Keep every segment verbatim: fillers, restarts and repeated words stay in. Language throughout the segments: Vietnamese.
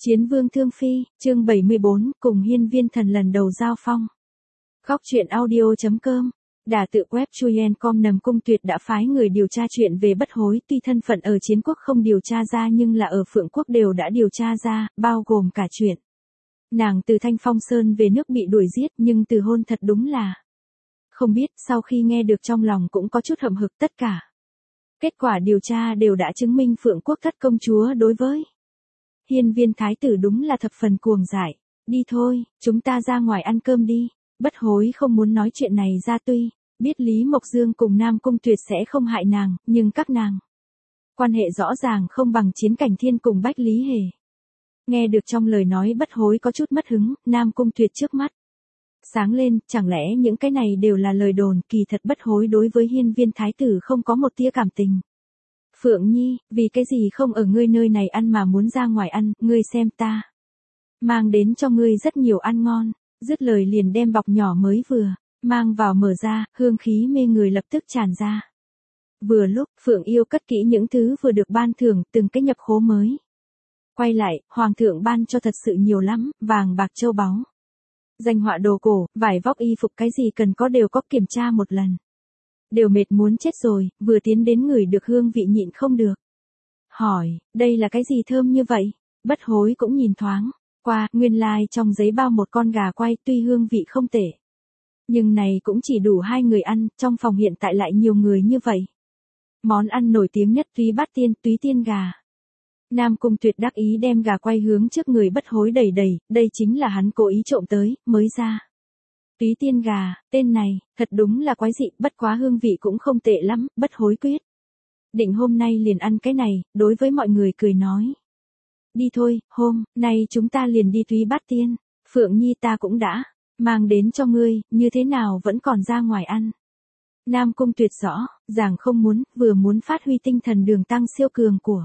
Chiến vương Thương Phi, chương bảy mươi bốn, cùng hiên viên thần lần đầu giao phong. Góc truyện audio chấm com, đả tự web chuyen chấm com Nằm Cung Tuyệt đã phái người điều tra chuyện về Bất Hối, tuy thân phận ở Chiến Quốc không điều tra ra nhưng là ở Phượng Quốc đều đã điều tra ra, bao gồm cả chuyện. Nàng từ Thanh Phong Sơn về nước bị đuổi giết nhưng từ hôn thật đúng là. Không biết sau khi nghe được trong lòng cũng có chút hậm hực tất cả. Kết quả điều tra đều đã chứng minh Phượng Quốc thất công chúa đối với hiên viên thái tử đúng là thập phần cuồng dại. Đi thôi, chúng ta ra ngoài ăn cơm đi. Bất Hối không muốn nói chuyện này ra, tuy biết Lý Mộc Dương cùng Nam Cung Tuyệt sẽ không hại nàng, nhưng các nàng quan hệ rõ ràng không bằng Chiến Cảnh Thiên cùng Bách Lý Hề. Nghe được trong lời nói Bất Hối có chút mất hứng, Nam Cung Tuyệt trước mắt sáng lên, chẳng lẽ những cái này đều là lời đồn, kỳ thật Bất Hối đối với hiên viên thái tử không có một tia cảm tình. Phượng Nhi, vì cái gì không ở ngươi nơi này ăn mà muốn ra ngoài ăn, ngươi xem ta mang đến cho ngươi rất nhiều ăn ngon. Dứt lời liền đem bọc nhỏ mới vừa mang vào mở ra, hương khí mê người lập tức tràn ra. Vừa lúc Phượng Yêu cất kỹ những thứ vừa được ban thưởng, từng cái nhập khố mới. Quay lại, hoàng thượng ban cho thật sự nhiều lắm, vàng bạc châu báu, danh họa đồ cổ, vải vóc y phục, cái gì cần có đều có kiểm tra một lần. Đều mệt muốn chết rồi, vừa tiến đến ngửi được hương vị nhịn không được. Hỏi, đây là cái gì thơm như vậy? Bất Hối cũng nhìn thoáng qua, nguyên lai like trong giấy bao một con gà quay, tuy hương vị không tệ. Nhưng này cũng chỉ đủ hai người ăn, trong phòng hiện tại lại nhiều người như vậy. Món ăn nổi tiếng nhất Túy Bát Tiên, Túy Tiên gà. Nam Cung Tuyệt đắc ý đem gà quay hướng trước người Bất Hối đầy đầy, đây chính là hắn cố ý trộm tới, mới ra. Túy Tiên gà, tên này, thật đúng là quái dị, bất quá hương vị cũng không tệ lắm, Bất Hối quyết định hôm nay liền ăn cái này, đối với mọi người cười nói. Đi thôi, hôm nay chúng ta liền đi Túy Bát Tiên, Phượng Nhi ta cũng đã mang đến cho ngươi, như thế nào vẫn còn ra ngoài ăn. Nam Cung Tuyệt rõ ràng không muốn, vừa muốn phát huy tinh thần đường tăng siêu cường của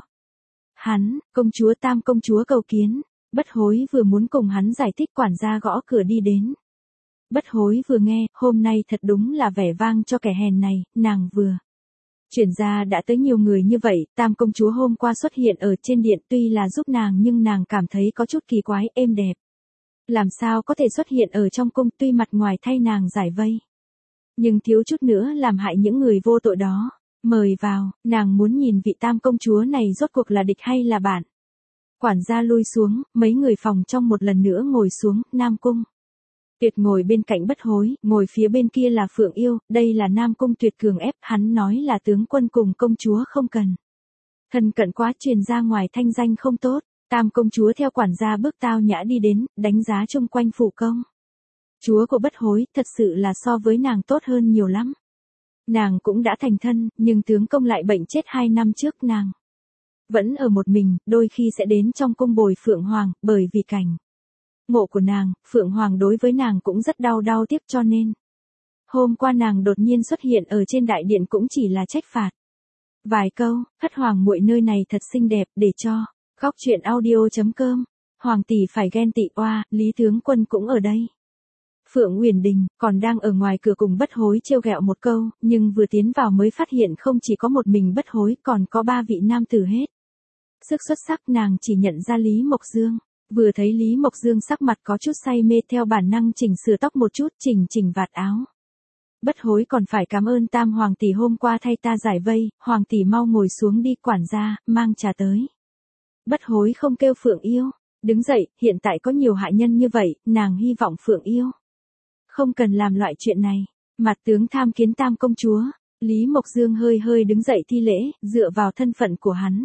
hắn. Công chúa Tam công chúa cầu kiến. Bất Hối vừa muốn cùng hắn giải thích, quản gia gõ cửa đi đến. Bất Hối vừa nghe, hôm nay thật đúng là vẻ vang cho kẻ hèn này, nàng vừa chuyển ra đã tới nhiều người như vậy. Tam công chúa hôm qua xuất hiện ở trên điện, tuy là giúp nàng nhưng nàng cảm thấy có chút kỳ quái, êm đẹp. Làm sao có thể xuất hiện ở trong cung, tuy mặt ngoài thay nàng giải vây, nhưng thiếu chút nữa làm hại những người vô tội đó. Mời vào, nàng muốn nhìn vị Tam công chúa này rốt cuộc là địch hay là bạn. Quản gia lui xuống, mấy người phòng trong một lần nữa ngồi xuống. Nam Cung Tuyệt ngồi bên cạnh Bất Hối, ngồi phía bên kia là Phượng Yêu, đây là Nam Cung Tuyệt cường ép, hắn nói là tướng quân cùng công chúa không cần thân cận quá, truyền ra ngoài thanh danh không tốt. Tam công chúa theo quản gia bước tao nhã đi đến, đánh giá chung quanh phủ công chúa của Bất Hối, thật sự là so với nàng tốt hơn nhiều lắm. Nàng cũng đã thành thân, nhưng tướng công lại bệnh chết hai năm trước, nàng vẫn ở một mình, đôi khi sẽ đến trong cung bồi Phượng Hoàng, bởi vì cảnh ngộ của nàng, Phượng Hoàng đối với nàng cũng rất đau đau tiếc, cho nên hôm qua nàng đột nhiên xuất hiện ở trên đại điện cũng chỉ là trách phạt vài câu. Thất hoàng muội nơi này thật xinh đẹp, để cho góc truyện audio chấm com, hoàng tỷ phải ghen tị, oa, Lý tướng quân cũng ở đây. Phượng Uyển Đình còn đang ở ngoài cửa cùng Bất Hối trêu ghẹo một câu, nhưng vừa tiến vào mới phát hiện không chỉ có một mình Bất Hối, còn có ba vị nam tử hết sức xuất sắc. Nàng chỉ nhận ra Lý Mộc Dương, vừa thấy Lý Mộc Dương sắc mặt có chút say mê, theo bản năng chỉnh sửa tóc một chút, chỉnh chỉnh vạt áo. Bất Hối còn phải cảm ơn Tam hoàng tỷ hôm qua thay ta giải vây, hoàng tỷ mau ngồi xuống đi, quản gia mang trà tới. Bất Hối không kêu Phượng Yêu đứng dậy, hiện tại có nhiều hại nhân như vậy, nàng hy vọng Phượng Yêu không cần làm loại chuyện này. Mặt tướng tham kiến Tam công chúa. Lý Mộc Dương hơi hơi đứng dậy thi lễ, dựa vào thân phận của hắn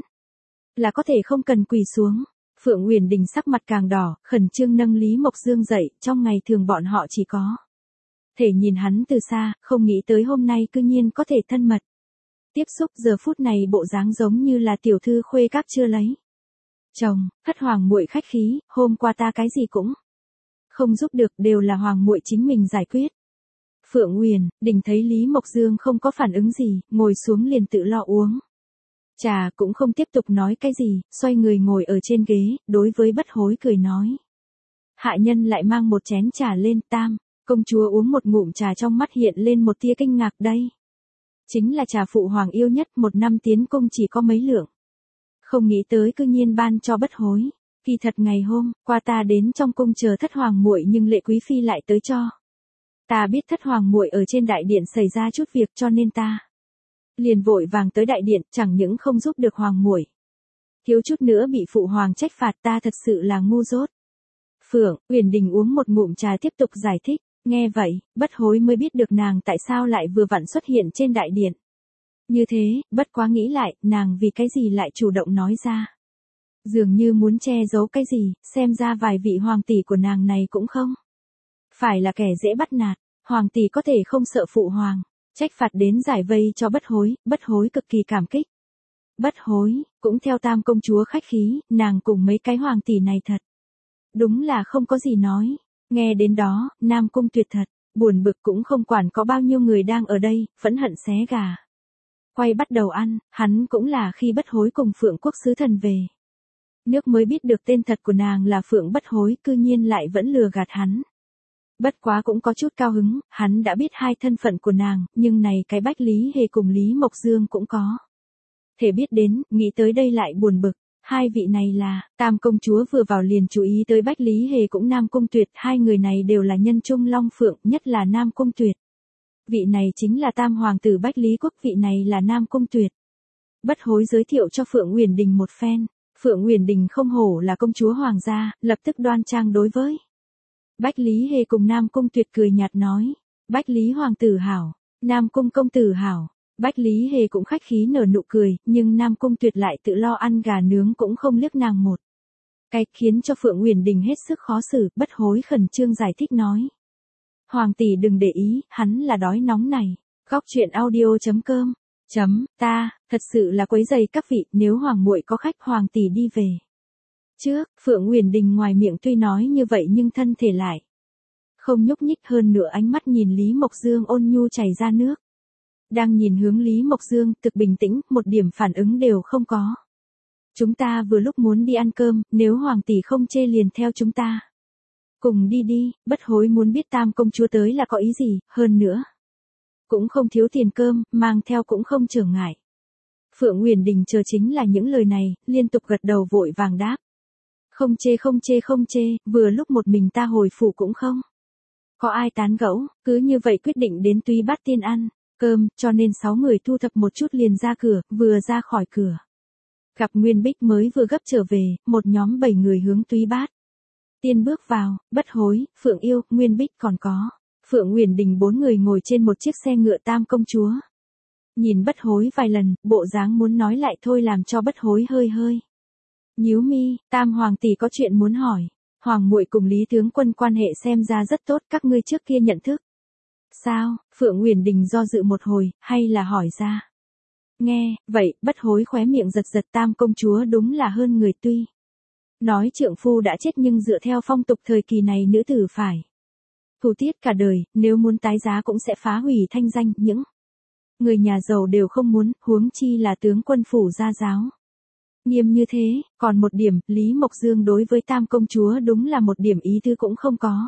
là có thể không cần quỳ xuống. Phượng Uyển Đình sắc mặt càng đỏ, khẩn trương nâng Lý Mộc Dương dậy, trong ngày thường bọn họ chỉ có thể nhìn hắn từ xa, không nghĩ tới hôm nay cư nhiên có thể thân mật tiếp xúc, giờ phút này bộ dáng giống như là tiểu thư khuê các chưa lấy chồng. Thất hoàng muội khách khí, hôm qua ta cái gì cũng không giúp được, đều là hoàng muội chính mình giải quyết. Phượng Uyển Đình thấy Lý Mộc Dương không có phản ứng gì, ngồi xuống liền tự lo uống trà, cũng không tiếp tục nói cái gì, xoay người ngồi ở trên ghế, đối với Bất Hối cười nói. Hạ nhân lại mang một chén trà lên. Tam công chúa uống một ngụm trà, trong mắt hiện lên một tia kinh ngạc, đây chính là trà phụ hoàng yêu nhất, một năm tiến cung chỉ có mấy lượng, không nghĩ tới cư nhiên ban cho Bất Hối. Kỳ thật ngày hôm qua ta đến trong cung chờ thất hoàng muội nhưng Lệ quý phi lại tới cho. Ta biết thất hoàng muội ở trên đại điện xảy ra chút việc cho nên ta liền vội vàng tới đại điện, chẳng những không giúp được hoàng muội, thiếu chút nữa bị phụ hoàng trách phạt, ta thật sự là ngu dốt. Phượng Uyển Đình uống một ngụm trà tiếp tục giải thích, nghe vậy, Bất Hối mới biết được nàng tại sao lại vừa vặn xuất hiện trên đại điện. Như thế, bất quá nghĩ lại, nàng vì cái gì lại chủ động nói ra. Dường như muốn che giấu cái gì, xem ra vài vị hoàng tỷ của nàng này cũng không phải là kẻ dễ bắt nạt, hoàng tỷ có thể không sợ phụ hoàng trách phạt đến giải vây cho Bất Hối, Bất Hối cực kỳ cảm kích. Bất Hối, cũng theo tam công chúa khách khí, nàng cùng mấy cái hoàng tỷ này thật đúng là không có gì nói. Nghe đến đó, Nam Cung Tuyệt thật buồn bực, cũng không quản có bao nhiêu người đang ở đây, phẫn hận xé gà quay bắt đầu ăn. Hắn cũng là khi Bất Hối cùng Phượng Quốc sứ thần về nước mới biết được tên thật của nàng là Phượng Bất Hối, cư nhiên lại vẫn lừa gạt hắn. Bất quá cũng có chút cao hứng, hắn đã biết hai thân phận của nàng, nhưng này cái Bách Lý Hề cùng Lý Mộc Dương cũng có thể biết đến, nghĩ tới đây lại buồn bực. Hai vị này là, tam công chúa vừa vào liền chú ý tới Bách Lý Hề cũng Nam Cung Tuyệt, hai người này đều là nhân trung long phượng, nhất là Nam Cung Tuyệt. Vị này chính là tam hoàng tử Bách Lý Quốc, vị này là Nam Cung Tuyệt. Bất Hối giới thiệu cho Phượng Uyển Đình một phen, Phượng Uyển Đình không hổ là công chúa hoàng gia, lập tức đoan trang đối với Bách Lý Hề cùng Nam Cung Tuyệt cười nhạt nói, Bách Lý hoàng tử hảo, Nam Cung công tử hảo. Bách Lý Hề cũng khách khí nở nụ cười, nhưng Nam Cung Tuyệt lại tự lo ăn gà nướng cũng không liếc nàng một cái, khiến cho Phượng Uyển Đình hết sức khó xử. Bất Hối khẩn trương giải thích nói, hoàng tỷ đừng để ý, hắn là đói nóng này. Góc truyện audio chấm com chấm ta, thật sự là quấy rầy các vị, nếu hoàng muội có khách hoàng tỷ đi về trước. Phượng Uyển Đình ngoài miệng tuy nói như vậy nhưng thân thể lại không nhúc nhích, hơn nữa ánh mắt nhìn Lý Mộc Dương ôn nhu chảy ra nước. Đang nhìn hướng Lý Mộc Dương, thực bình tĩnh, một điểm phản ứng đều không có. Chúng ta vừa lúc muốn đi ăn cơm, nếu hoàng tỷ không chê liền theo chúng ta cùng đi đi. Bất Hối muốn biết tam công chúa tới là có ý gì, hơn nữa cũng không thiếu tiền cơm, mang theo cũng không trở ngại. Phượng Uyển Đình chờ chính là những lời này, liên tục gật đầu vội vàng đáp. Không chê không chê không chê, vừa lúc một mình ta hồi phủ cũng không có ai tán gẫu, cứ như vậy quyết định đến Túy Bát Tiên ăn cơm, cho nên sáu người thu thập một chút liền ra cửa, vừa ra khỏi cửa. Gặp Nguyên Bích mới vừa gấp trở về, một nhóm bảy người hướng Túy Bát Tiên bước vào, Bất Hối, Phượng Yêu, Nguyên Bích còn có Phượng Uyển Đình bốn người ngồi trên một chiếc xe ngựa tam công chúa. Nhìn Bất Hối vài lần, bộ dáng muốn nói lại thôi làm cho Bất Hối hơi hơi nhíu mi. Tam hoàng tỷ có chuyện muốn hỏi, hoàng muội cùng Lý tướng quân quan hệ xem ra rất tốt, các ngươi trước kia nhận thức sao? Phượng Uyển Đình do dự một hồi, hay là hỏi ra. Nghe, vậy, Bất Hối khóe miệng giật giật, tam công chúa đúng là hơn người, tuy nói trượng phu đã chết nhưng dựa theo phong tục thời kỳ này nữ tử phải thủ tiết cả đời, nếu muốn tái giá cũng sẽ phá hủy thanh danh, những người nhà giàu đều không muốn, huống chi là tướng quân phủ gia giáo nghiêm như thế. Còn một điểm, Lý Mộc Dương đối với tam công chúa đúng là một điểm ý tứ cũng không có.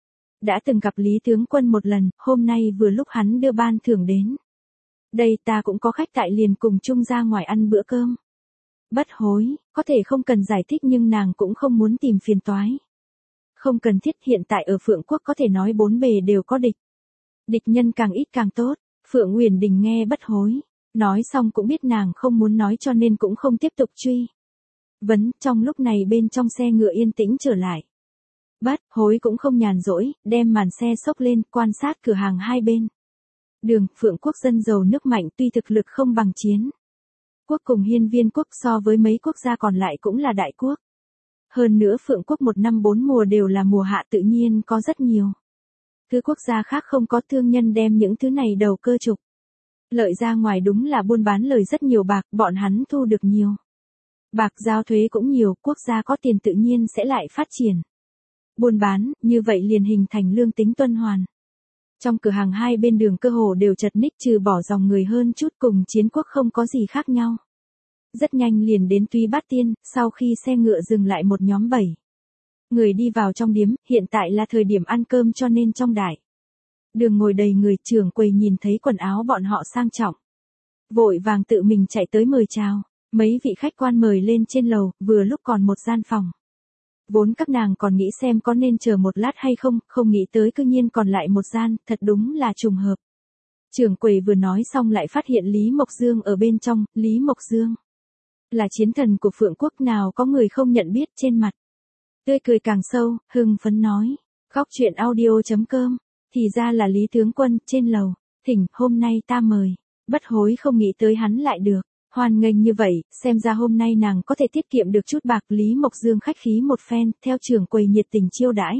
Đã từng gặp Lý tướng quân một lần, hôm nay vừa lúc hắn đưa ban thưởng đến đây, ta cũng có khách tại liền cùng chung ra ngoài ăn bữa cơm. Bất Hối, có thể không cần giải thích nhưng nàng cũng không muốn tìm phiền toái. Không cần thiết, hiện tại ở Phượng Quốc có thể nói bốn bề đều có địch. Địch nhân càng ít càng tốt. Phượng Uyển Đình nghe Bất Hối nói xong cũng biết nàng không muốn nói cho nên cũng không tiếp tục truy vấn. Trong lúc này bên trong xe ngựa yên tĩnh trở lại. Bất Hối cũng không nhàn rỗi, đem màn xe xốc lên, quan sát cửa hàng hai bên đường. Phượng Quốc dân giàu nước mạnh, tuy thực lực không bằng Chiến Quốc cùng Hiên Viên Quốc, so với mấy quốc gia còn lại cũng là đại quốc. Hơn nữa Phượng Quốc một năm bốn mùa đều là mùa hạ, tự nhiên có rất nhiều thứ quốc gia khác không có, thương nhân đem những thứ này đầu cơ trục lợi ra ngoài, đúng là buôn bán lời rất nhiều bạc, bọn hắn thu được nhiều bạc, giao thuế cũng nhiều, quốc gia có tiền tự nhiên sẽ lại phát triển buôn bán, như vậy liền hình thành lương tính tuần hoàn. Trong cửa hàng hai bên đường cơ hồ đều chật ních, trừ bỏ dòng người hơn chút, cùng Chiến Quốc không có gì khác nhau. Rất nhanh liền đến Túy Bát Tiên, sau khi xe ngựa dừng lại một nhóm bảy người đi vào trong điếm, hiện tại là thời điểm ăn cơm cho nên trong đại đường ngồi đầy người. Trưởng quầy nhìn thấy quần áo bọn họ sang trọng, vội vàng tự mình chạy tới mời chào. Mấy vị khách quan mời lên trên lầu, vừa lúc còn một gian phòng Vốn các nàng còn nghĩ xem có nên chờ một lát hay không, không nghĩ tới cư nhiên còn lại một gian, thật đúng là trùng hợp. Trưởng quầy vừa nói xong lại phát hiện Lý Mộc Dương ở bên trong, Lý Mộc Dương là chiến thần của Phượng Quốc, nào có người không nhận biết, trên mặt tươi cười càng sâu, hưng phấn nói. Góc truyện audio chấm com, thì ra là Lý tướng quân, trên lầu, thỉnh, hôm nay ta mời. Bất hối không nghĩ tới hắn lại được hoan nghênh như vậy, xem ra hôm nay nàng có thể tiết kiệm được chút bạc. Lý Mộc Dương khách khí một phen, theo trưởng quầy nhiệt tình chiêu đãi.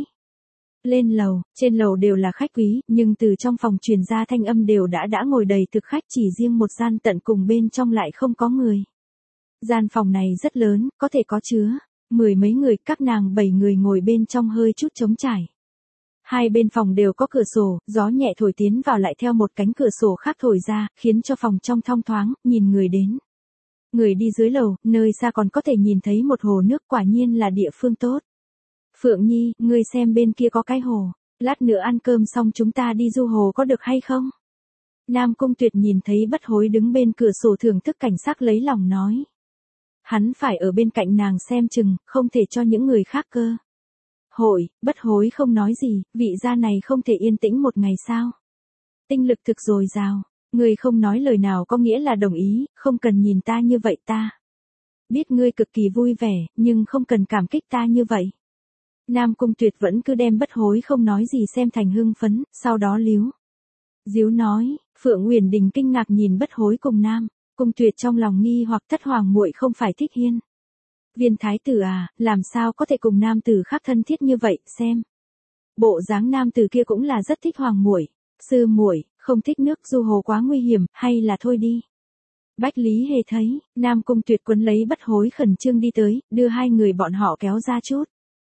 Lên lầu, trên lầu đều là khách quý, nhưng từ trong phòng truyền ra thanh âm đều đã đã ngồi đầy thực khách, chỉ riêng một gian tận cùng bên trong lại không có người. Gian phòng này rất lớn, có thể có chứa mười mấy người, các nàng bảy người ngồi bên trong hơi chút trống trải. Hai bên phòng đều có cửa sổ, gió nhẹ thổi tiến vào lại theo một cánh cửa sổ khác thổi ra, khiến cho phòng trong thong thoáng, nhìn người đến. Người đi dưới lầu, nơi xa còn có thể nhìn thấy một hồ nước, quả nhiên là địa phương tốt. Phượng Nhi, ngươi xem bên kia có cái hồ, lát nữa ăn cơm xong chúng ta đi du hồ có được hay không? Nam Cung Tuyệt nhìn thấy Bất Hối đứng bên cửa sổ thưởng thức cảnh sắc lấy lòng nói. Hắn phải ở bên cạnh nàng xem chừng, không thể cho những người khác cơ hội. Bất Hối không nói gì, vị gia này không thể yên tĩnh một ngày sao? Tinh lực thực dồi dào, ngươi không nói lời nào có nghĩa là đồng ý, không cần nhìn ta như vậy ta. Biết ngươi cực kỳ vui vẻ, nhưng không cần cảm kích ta như vậy. Nam Cung Tuyệt vẫn cứ đem Bất Hối không nói gì xem thành hưng phấn, sau đó líu díu nói. Phượng Uyển Đình kinh ngạc nhìn Bất Hối cùng Nam Cung Tuyệt trong lòng nghi hoặc, thất hoàng muội không phải thích Hiên Viên thái tử à, làm sao có thể cùng nam tử khác thân thiết như vậy, xem bộ dáng nam tử kia cũng là rất thích hoàng muội. Sư muội, không thích nước du hồ quá nguy hiểm, hay là thôi đi. Bách Lý Hề thấy Nam Cung Tuyệt quấn lấy Bất Hối khẩn trương đi tới, đưa hai người bọn họ kéo ra chút.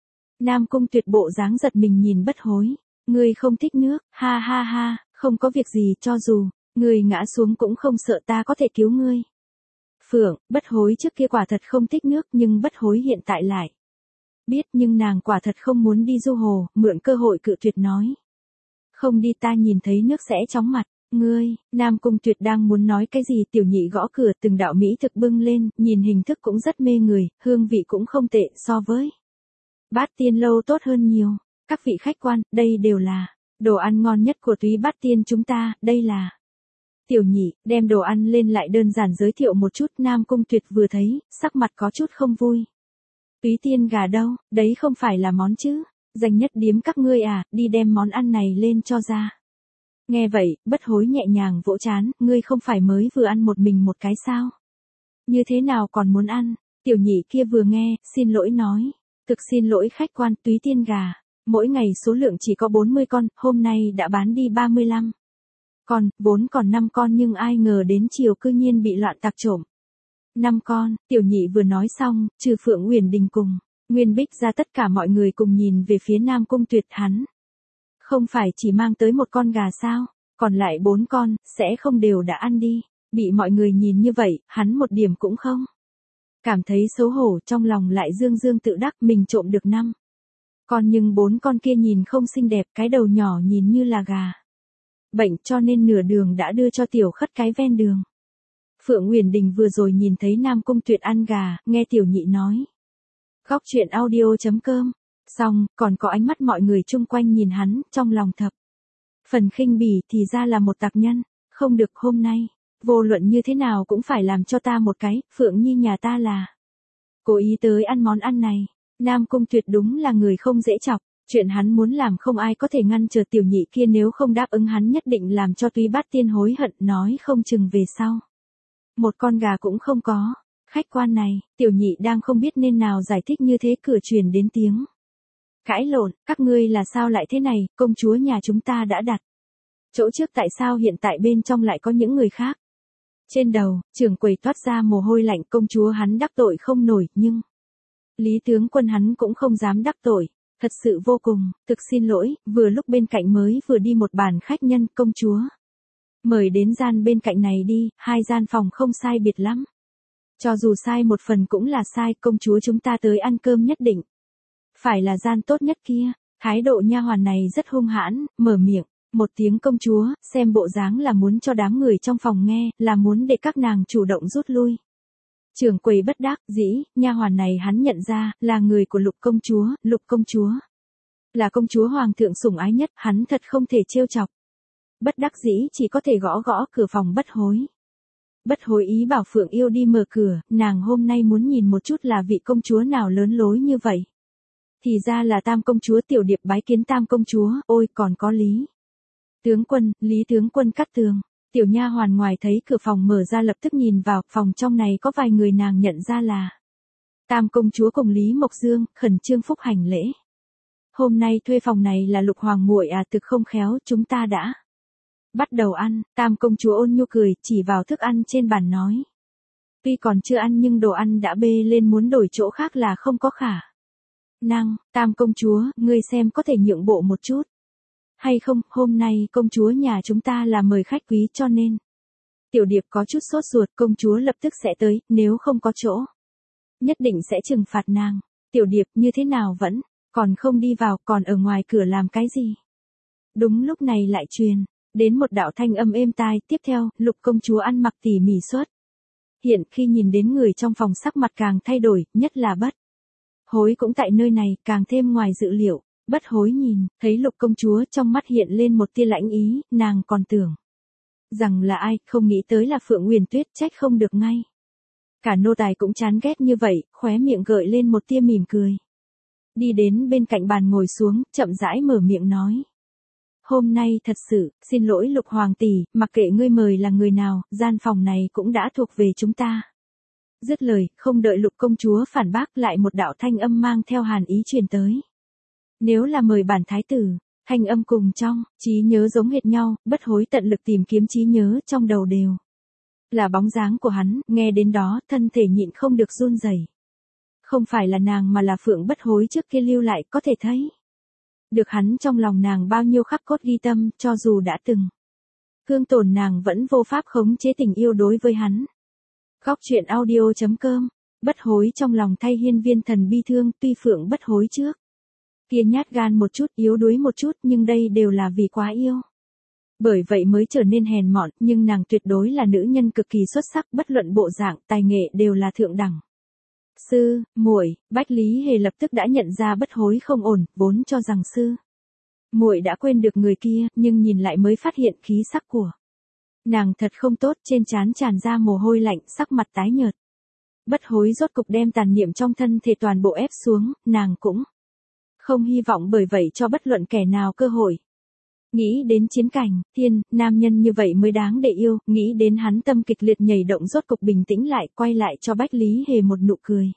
Nam Cung Tuyệt bộ dáng giật mình nhìn Bất Hối. Ngươi không thích nước, ha ha ha, không có việc gì, cho dù ngươi ngã xuống cũng không sợ, ta có thể cứu ngươi. Phượng, Bất Hối trước kia quả thật không thích nước, nhưng Bất Hối hiện tại lại biết, nhưng nàng quả thật không muốn đi du hồ, mượn cơ hội cự tuyệt nói. Không đi, ta nhìn thấy nước sẽ chóng mặt. Ngươi, Nam Cung Tuyệt đang muốn nói cái gì, tiểu nhị gõ cửa, từng đạo mỹ thực bưng lên, nhìn hình thức cũng rất mê người, hương vị cũng không tệ, so với Bát Tiên lâu tốt hơn nhiều. Các vị khách quan, đây đều là đồ ăn ngon nhất của Túy Bát Tiên chúng ta, đây là. Tiểu nhị, đem đồ ăn lên lại đơn giản giới thiệu một chút. Nam Cung Tuyệt vừa thấy, sắc mặt có chút không vui. Túy Tiên gà đâu, đấy không phải là món chứ, danh nhất điếm các ngươi à, đi đem món ăn này lên cho ra. Nghe vậy, Bất Hối nhẹ nhàng vỗ trán, ngươi không phải mới vừa ăn một mình một cái sao? Như thế nào còn muốn ăn? Tiểu nhị kia vừa nghe, xin lỗi nói. Thực xin lỗi khách quan, Túy Tiên gà mỗi ngày số lượng chỉ có bốn mươi con, hôm nay đã bán đi ba mươi lăm con, vốn còn năm con nhưng ai ngờ đến chiều cư nhiên bị loạn tặc trộm. năm con, tiểu nhị vừa nói xong, trừ Phượng Uyển Đình cùng Nguyên Bích ra tất cả mọi người cùng nhìn về phía Nam Cung Tuyệt. Hắn không phải chỉ mang tới một con gà sao, còn lại bốn con, sẽ không đều đã ăn đi. Bị mọi người nhìn như vậy, hắn một điểm cũng không cảm thấy xấu hổ, trong lòng lại dương dương tự đắc mình trộm được năm con, nhưng bốn con kia nhìn không xinh đẹp, cái đầu nhỏ nhìn như là gà bệnh, cho nên nửa đường đã đưa cho tiểu khất cái ven đường. Phượng Uyển Đình vừa rồi nhìn thấy Nam Cung Tuyệt ăn gà, nghe tiểu nhị nói. Góc truyện audio chấm com, xong, còn có ánh mắt mọi người chung quanh nhìn hắn, trong lòng thập phần khinh bỉ, thì ra là một tặc nhân. Không được, hôm nay vô luận như thế nào cũng phải làm cho ta một cái. Phượng Nhi nhà ta là cố ý tới ăn món ăn này. Nam Cung Tuyệt đúng là người không dễ chọc, chuyện hắn muốn làm không ai có thể ngăn trở. Tiểu nhị kia nếu không đáp ứng hắn nhất định làm cho Túy Bát Tiên hối hận, nói không chừng về sau một con gà cũng không có. Khách quan này, tiểu nhị đang không biết nên nào giải thích như thế, cửa truyền đến tiếng cãi lộn. Các ngươi là sao lại thế này, công chúa nhà chúng ta đã đặt chỗ trước, tại sao hiện tại bên trong lại có những người khác? Trên đầu, trưởng quầy toát ra mồ hôi lạnh. Công chúa hắn đắc tội không nổi, nhưng Lý tướng quân hắn cũng không dám đắc tội. Thật sự vô cùng, thực xin lỗi, vừa lúc bên cạnh mới vừa đi một bàn khách nhân, công chúa mời đến gian bên cạnh này đi, hai gian phòng không sai biệt lắm. Cho dù sai một phần cũng là sai, công chúa chúng ta tới ăn cơm nhất định phải là gian tốt nhất kia. Thái độ nha hoàn này rất hung hãn, mở miệng một tiếng công chúa, xem bộ dáng là muốn cho đám người trong phòng nghe, là muốn để các nàng chủ động rút lui. Trưởng quầy bất đắc dĩ, nha hoàn này hắn nhận ra, là người của Lục công chúa, Lục công chúa. Là công chúa hoàng thượng sủng ái nhất, hắn thật không thể trêu chọc. Bất đắc dĩ chỉ có thể gõ gõ cửa phòng Bất Hối. Bất Hối ý bảo Phượng Yêu đi mở cửa, nàng hôm nay muốn nhìn một chút là vị công chúa nào lớn lối như vậy. Thì ra là Tam công chúa. Tiểu Điệp bái kiến Tam công chúa, ôi còn có Lý tướng quân, Lý tướng quân cắt tường. Tiểu nha hoàn ngoài thấy cửa phòng mở ra lập tức nhìn vào, phòng trong này có vài người nàng nhận ra là Tam công chúa cùng Lý Mộc Dương, khẩn trương phúc hành lễ. Hôm nay thuê phòng này là Lục hoàng muội à, thực không khéo, chúng ta đã bắt đầu ăn. Tam công chúa ôn nhu cười, chỉ vào thức ăn trên bàn nói. Tuy còn chưa ăn nhưng đồ ăn đã bê lên, muốn đổi chỗ khác là không có khả năng. Tam công chúa, ngươi xem có thể nhượng bộ một chút hay không, hôm nay công chúa nhà chúng ta là mời khách quý cho nên. Tiểu Điệp có chút sốt ruột, công chúa lập tức sẽ tới, nếu không có chỗ, nhất định sẽ trừng phạt nàng. Tiểu Điệp như thế nào vẫn, còn không đi vào, còn ở ngoài cửa làm cái gì? Đúng lúc này lại truyền đến một đạo thanh âm êm tai, tiếp theo, Lục công chúa ăn mặc tỉ mỉ xuất hiện, khi nhìn đến người trong phòng sắc mặt càng thay đổi, nhất là Bất Hối cũng tại nơi này, càng thêm ngoài dự liệu. Bất Hối nhìn, thấy Lục công chúa trong mắt hiện lên một tia lãnh ý, nàng còn tưởng rằng là ai, không nghĩ tới là Phượng Huyền Tuyết, trách không được ngay. Cả nô tài cũng chán ghét như vậy, khóe miệng gợi lên một tia mỉm cười. Đi đến bên cạnh bàn ngồi xuống, chậm rãi mở miệng nói. Hôm nay thật sự, xin lỗi Lục hoàng tỷ, mặc kệ ngươi mời là người nào, gian phòng này cũng đã thuộc về chúng ta. Dứt lời, không đợi Lục công chúa phản bác, lại một đạo thanh âm mang theo hàn ý truyền tới. Nếu là mời bản thái tử, thanh âm cùng trong trí nhớ giống hệt nhau, Bất Hối tận lực tìm kiếm trí nhớ trong đầu đều là bóng dáng của hắn, nghe đến đó, thân thể nhịn không được run rẩy. Không phải là nàng mà là Phượng Bất Hối trước kia lưu lại, có thể thấy được hắn trong lòng nàng bao nhiêu khắc cốt ghi tâm, cho dù đã từng thương tổn nàng vẫn vô pháp khống chế tình yêu đối với hắn. Góc truyện audio chấm com. Bất Hối trong lòng thay Hiên Viên Thần bi thương, tuy Phượng Bất Hối trước kia nhát gan một chút, yếu đuối một chút, nhưng đây đều là vì quá yêu. Bởi vậy mới trở nên hèn mọn, nhưng nàng tuyệt đối là nữ nhân cực kỳ xuất sắc, bất luận bộ dạng, tài nghệ đều là thượng đẳng. Sư, muội, Bách Lý Hề lập tức đã nhận ra Bất Hối không ổn, vốn cho rằng sư muội đã quên được người kia, nhưng nhìn lại mới phát hiện khí sắc của nàng thật không tốt, trên trán tràn ra mồ hôi lạnh, sắc mặt tái nhợt. Bất Hối rốt cục đem tàn niệm trong thân thể toàn bộ ép xuống, nàng cũng không hy vọng bởi vậy cho bất luận kẻ nào cơ hội. Nghĩ đến chiến cảnh, thiên, nam nhân như vậy mới đáng để yêu, nghĩ đến hắn tâm kịch liệt nhảy động rốt cục bình tĩnh lại, quay lại cho Bách Lý Hề một nụ cười.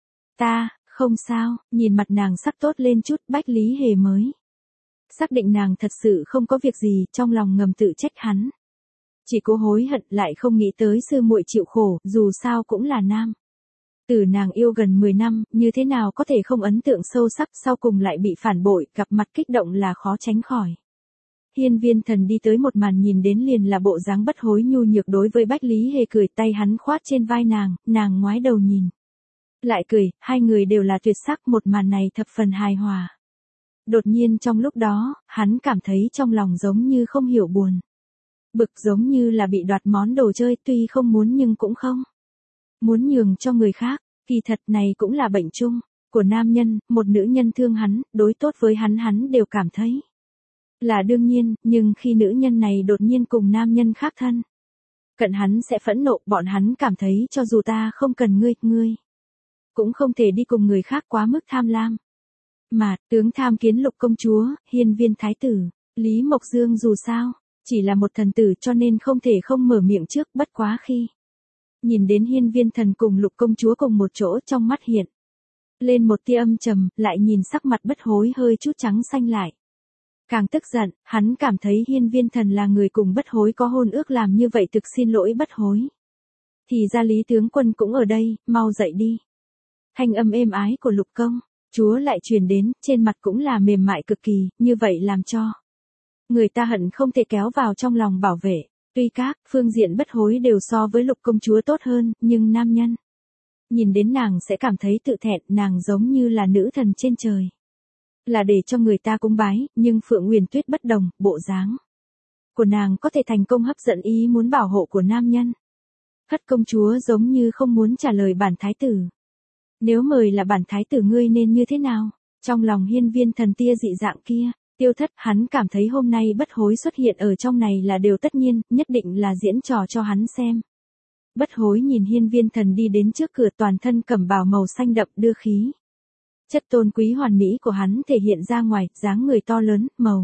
Ta, không sao, nhìn mặt nàng sắc tốt lên chút, Bách Lý Hề mới xác định nàng thật sự không có việc gì, trong lòng ngầm tự trách hắn. Chỉ cố hối hận, lại không nghĩ tới sư muội chịu khổ, dù sao cũng là nam tử nàng yêu gần mười năm, như thế nào có thể không ấn tượng sâu sắc, sau cùng lại bị phản bội, gặp mặt kích động là khó tránh khỏi. Hiên Viên Thần đi tới một màn nhìn đến liền là bộ dáng Bất Hối nhu nhược đối với Bách Lý Hề cười, tay hắn khoát trên vai nàng, nàng ngoái đầu nhìn lại cười, hai người đều là tuyệt sắc, một màn này thập phần hài hòa. Đột nhiên trong lúc đó, hắn cảm thấy trong lòng giống như không hiểu buồn bực, giống như là bị đoạt món đồ chơi, tuy không muốn nhưng cũng không muốn nhường cho người khác. Kỳ thật này cũng là bệnh chung của nam nhân, một nữ nhân thương hắn, đối tốt với hắn hắn đều cảm thấy là đương nhiên, nhưng khi nữ nhân này đột nhiên cùng nam nhân khác thân cận hắn sẽ phẫn nộ, bọn hắn cảm thấy cho dù ta không cần ngươi, ngươi cũng không thể đi cùng người khác, quá mức tham lam. Mà, tướng tham kiến Lục công chúa, Hiên Viên thái tử, Lý Mộc Dương dù sao chỉ là một thần tử cho nên không thể không mở miệng trước, bất quá khi nhìn đến Hiên Viên Thần cùng Lục công chúa cùng một chỗ, trong mắt hiện lên một tia âm trầm, lại nhìn sắc mặt Bất Hối hơi chút trắng xanh lại. Càng tức giận, hắn cảm thấy Hiên Viên Thần là người cùng Bất Hối có hôn ước, làm như vậy thực xin lỗi Bất Hối. Thì ra Lý tướng quân cũng ở đây, mau dậy đi. Thanh âm êm ái của Lục công chúa lại truyền đến, trên mặt cũng là mềm mại cực kỳ, như vậy làm cho người ta hận không thể kéo vào trong lòng bảo vệ. Tuy các phương diện Bất Hối đều so với Lục công chúa tốt hơn, nhưng nam nhân nhìn đến nàng sẽ cảm thấy tự thẹn, nàng giống như là nữ thần trên trời, là để cho người ta cúng bái, nhưng Phượng Huyền Tuyết bất đồng, bộ dáng của nàng có thể thành công hấp dẫn ý muốn bảo hộ của nam nhân. Hất công chúa giống như không muốn trả lời bản thái tử. Nếu mời là bản thái tử ngươi nên như thế nào? Trong lòng hiên viên thần tia dị dạng kia, Tiêu Thất, hắn cảm thấy hôm nay Bất Hối xuất hiện ở trong này là điều tất nhiên, nhất định là diễn trò cho hắn xem. Bất Hối nhìn hiên viên thần đi đến trước cửa, toàn thân cẩm bào màu xanh đậm đưa khí. Chất tôn quý hoàn mỹ của hắn thể hiện ra ngoài, dáng người to lớn, màu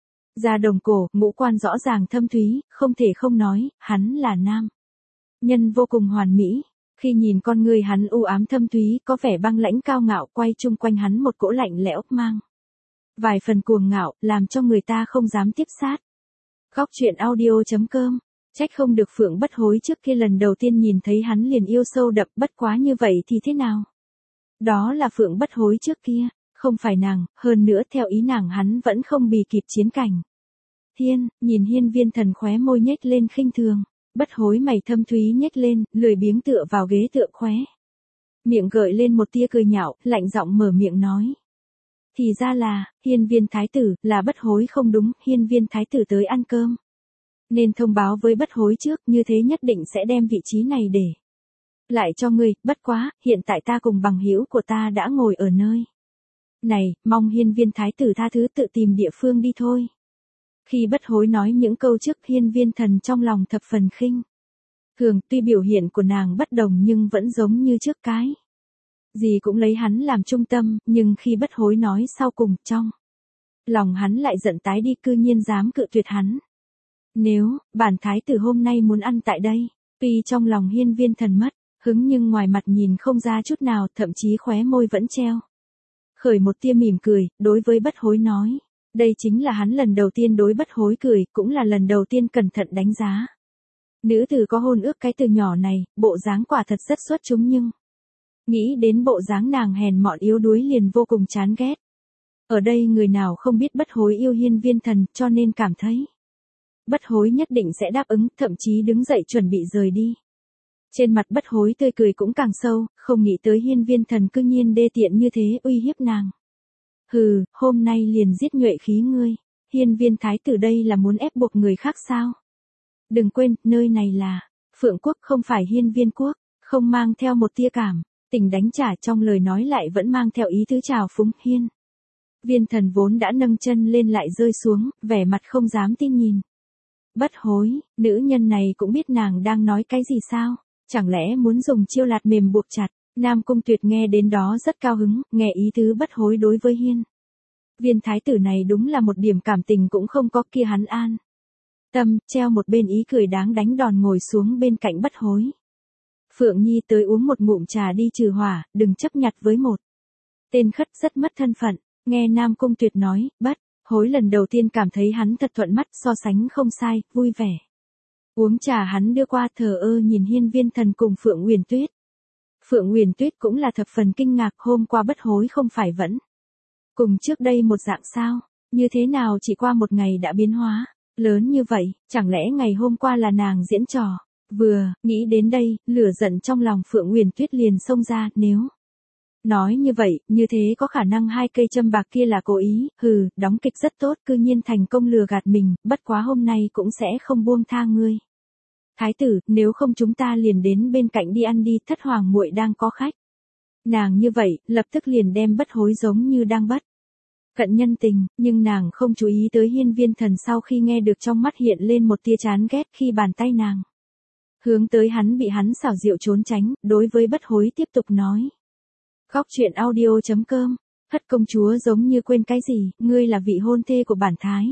da đồng cổ, ngũ quan rõ ràng thâm thúy, không thể không nói, hắn là nam nhân vô cùng hoàn mỹ. Khi nhìn con người hắn u ám thâm thúy, có vẻ băng lãnh cao ngạo, quay chung quanh hắn một cỗ lạnh lẽo mang vài phần cuồng ngạo, làm cho người ta không dám tiếp sát. Góc truyện audio chấm com. Trách không được Phượng Bất Hối trước kia lần đầu tiên nhìn thấy hắn liền yêu sâu đậm, bất quá như vậy thì thế nào? Đó là Phượng Bất Hối trước kia, không phải nàng, hơn nữa theo ý nàng hắn vẫn không bì kịp chiến cảnh. Thiên, nhìn hiên viên thần khóe môi nhếch lên khinh thường. Bất Hối mày thâm thúy nhếch lên, lười biếng tựa vào ghế tựa khóe miệng gợi lên một tia cười nhạo, lạnh giọng mở miệng nói. Thì ra là, hiên viên thái tử, là Bất Hối không đúng, hiên viên thái tử tới ăn cơm. Nên thông báo với Bất Hối trước, như thế nhất định sẽ đem vị trí này để lại cho ngươi, bất quá, hiện tại ta cùng bằng hữu của ta đã ngồi ở nơi này, mong hiên viên thái tử tha thứ, tự tìm địa phương đi thôi. Khi Bất Hối nói những câu trước, hiên viên thần trong lòng thập phần khinh thường, tuy biểu hiện của nàng bất đồng nhưng vẫn giống như trước cái gì cũng lấy hắn làm trung tâm, nhưng khi Bất Hối nói sau cùng, trong lòng hắn lại giận tái đi, cư nhiên dám cự tuyệt hắn. Nếu, bản thái tử hôm nay muốn ăn tại đây, tuy trong lòng hiên viên thần mất hứng nhưng ngoài mặt nhìn không ra chút nào, thậm chí khóe môi vẫn treo khởi một tia mỉm cười, đối với Bất Hối nói. Đây chính là hắn lần đầu tiên đối Bất Hối cười, cũng là lần đầu tiên cẩn thận đánh giá. Nữ tử có hôn ước cái từ nhỏ này, bộ dáng quả thật rất xuất chúng nhưng nghĩ đến bộ dáng nàng hèn mọn yếu đuối liền vô cùng chán ghét. Ở đây người nào không biết Bất Hối yêu hiên viên thần, cho nên cảm thấy Bất Hối nhất định sẽ đáp ứng, thậm chí đứng dậy chuẩn bị rời đi. Trên mặt Bất Hối tươi cười cũng càng sâu, không nghĩ tới hiên viên thần cư nhiên đê tiện như thế, uy hiếp nàng. Hừ, hôm nay liền giết nhuệ khí ngươi. Hiên viên thái tử đây là muốn ép buộc người khác sao? Đừng quên, nơi này là Phượng quốc không phải hiên viên quốc, không mang theo một tia cảm tình đánh trả, trong lời nói lại vẫn mang theo ý tứ trào phúng. Hiên viên thần vốn đã nâng chân lên lại rơi xuống, vẻ mặt không dám tin nhìn. Bất Hối, nữ nhân này cũng biết nàng đang nói cái gì sao? Chẳng lẽ muốn dùng chiêu lạt mềm buộc chặt? Nam Cung Tuyệt nghe đến đó rất cao hứng, nghe ý tứ Bất Hối đối với hiên viên thái tử này đúng là một điểm cảm tình cũng không có, kia hắn an tâm, treo một bên ý cười đáng đánh đòn ngồi xuống bên cạnh Bất Hối. Phượng Nhi tới uống một ngụm trà đi trừ hỏa, đừng chấp nhặt với một tên khất rất mất thân phận. Nghe Nam Cung Tuyệt nói, Bất Hối lần đầu tiên cảm thấy hắn thật thuận mắt, so sánh không sai, vui vẻ. Uống trà hắn đưa qua, thờ ơ nhìn hiên viên thần cùng Phượng Uyển Tuyết. Phượng Uyển Tuyết cũng là thập phần kinh ngạc, hôm qua Bất Hối không phải vẫn cùng trước đây một dạng sao? Như thế nào chỉ qua một ngày đã biến hóa lớn như vậy, chẳng lẽ ngày hôm qua là nàng diễn trò? Vừa nghĩ đến đây, lửa giận trong lòng Phượng Uyển Tuyết liền xông ra, nếu nói như vậy, như thế có khả năng hai cây châm bạc kia là cố ý, hừ, đóng kịch rất tốt, cư nhiên thành công lừa gạt mình, bất quá hôm nay cũng sẽ không buông tha ngươi. Thái tử, nếu không chúng ta liền đến bên cạnh đi ăn đi, thất hoàng muội đang có khách. Nàng như vậy, lập tức liền đem Bất Hối giống như đang bất cận nhân tình, nhưng nàng không chú ý tới hiên viên thần sau khi nghe được trong mắt hiện lên một tia chán ghét khi bàn tay nàng hướng tới hắn bị hắn xảo diệu trốn tránh, đối với Bất Hối tiếp tục nói. Góc truyện audio chấm com. Hất công chúa giống như quên cái gì, ngươi là vị hôn thê của bản thái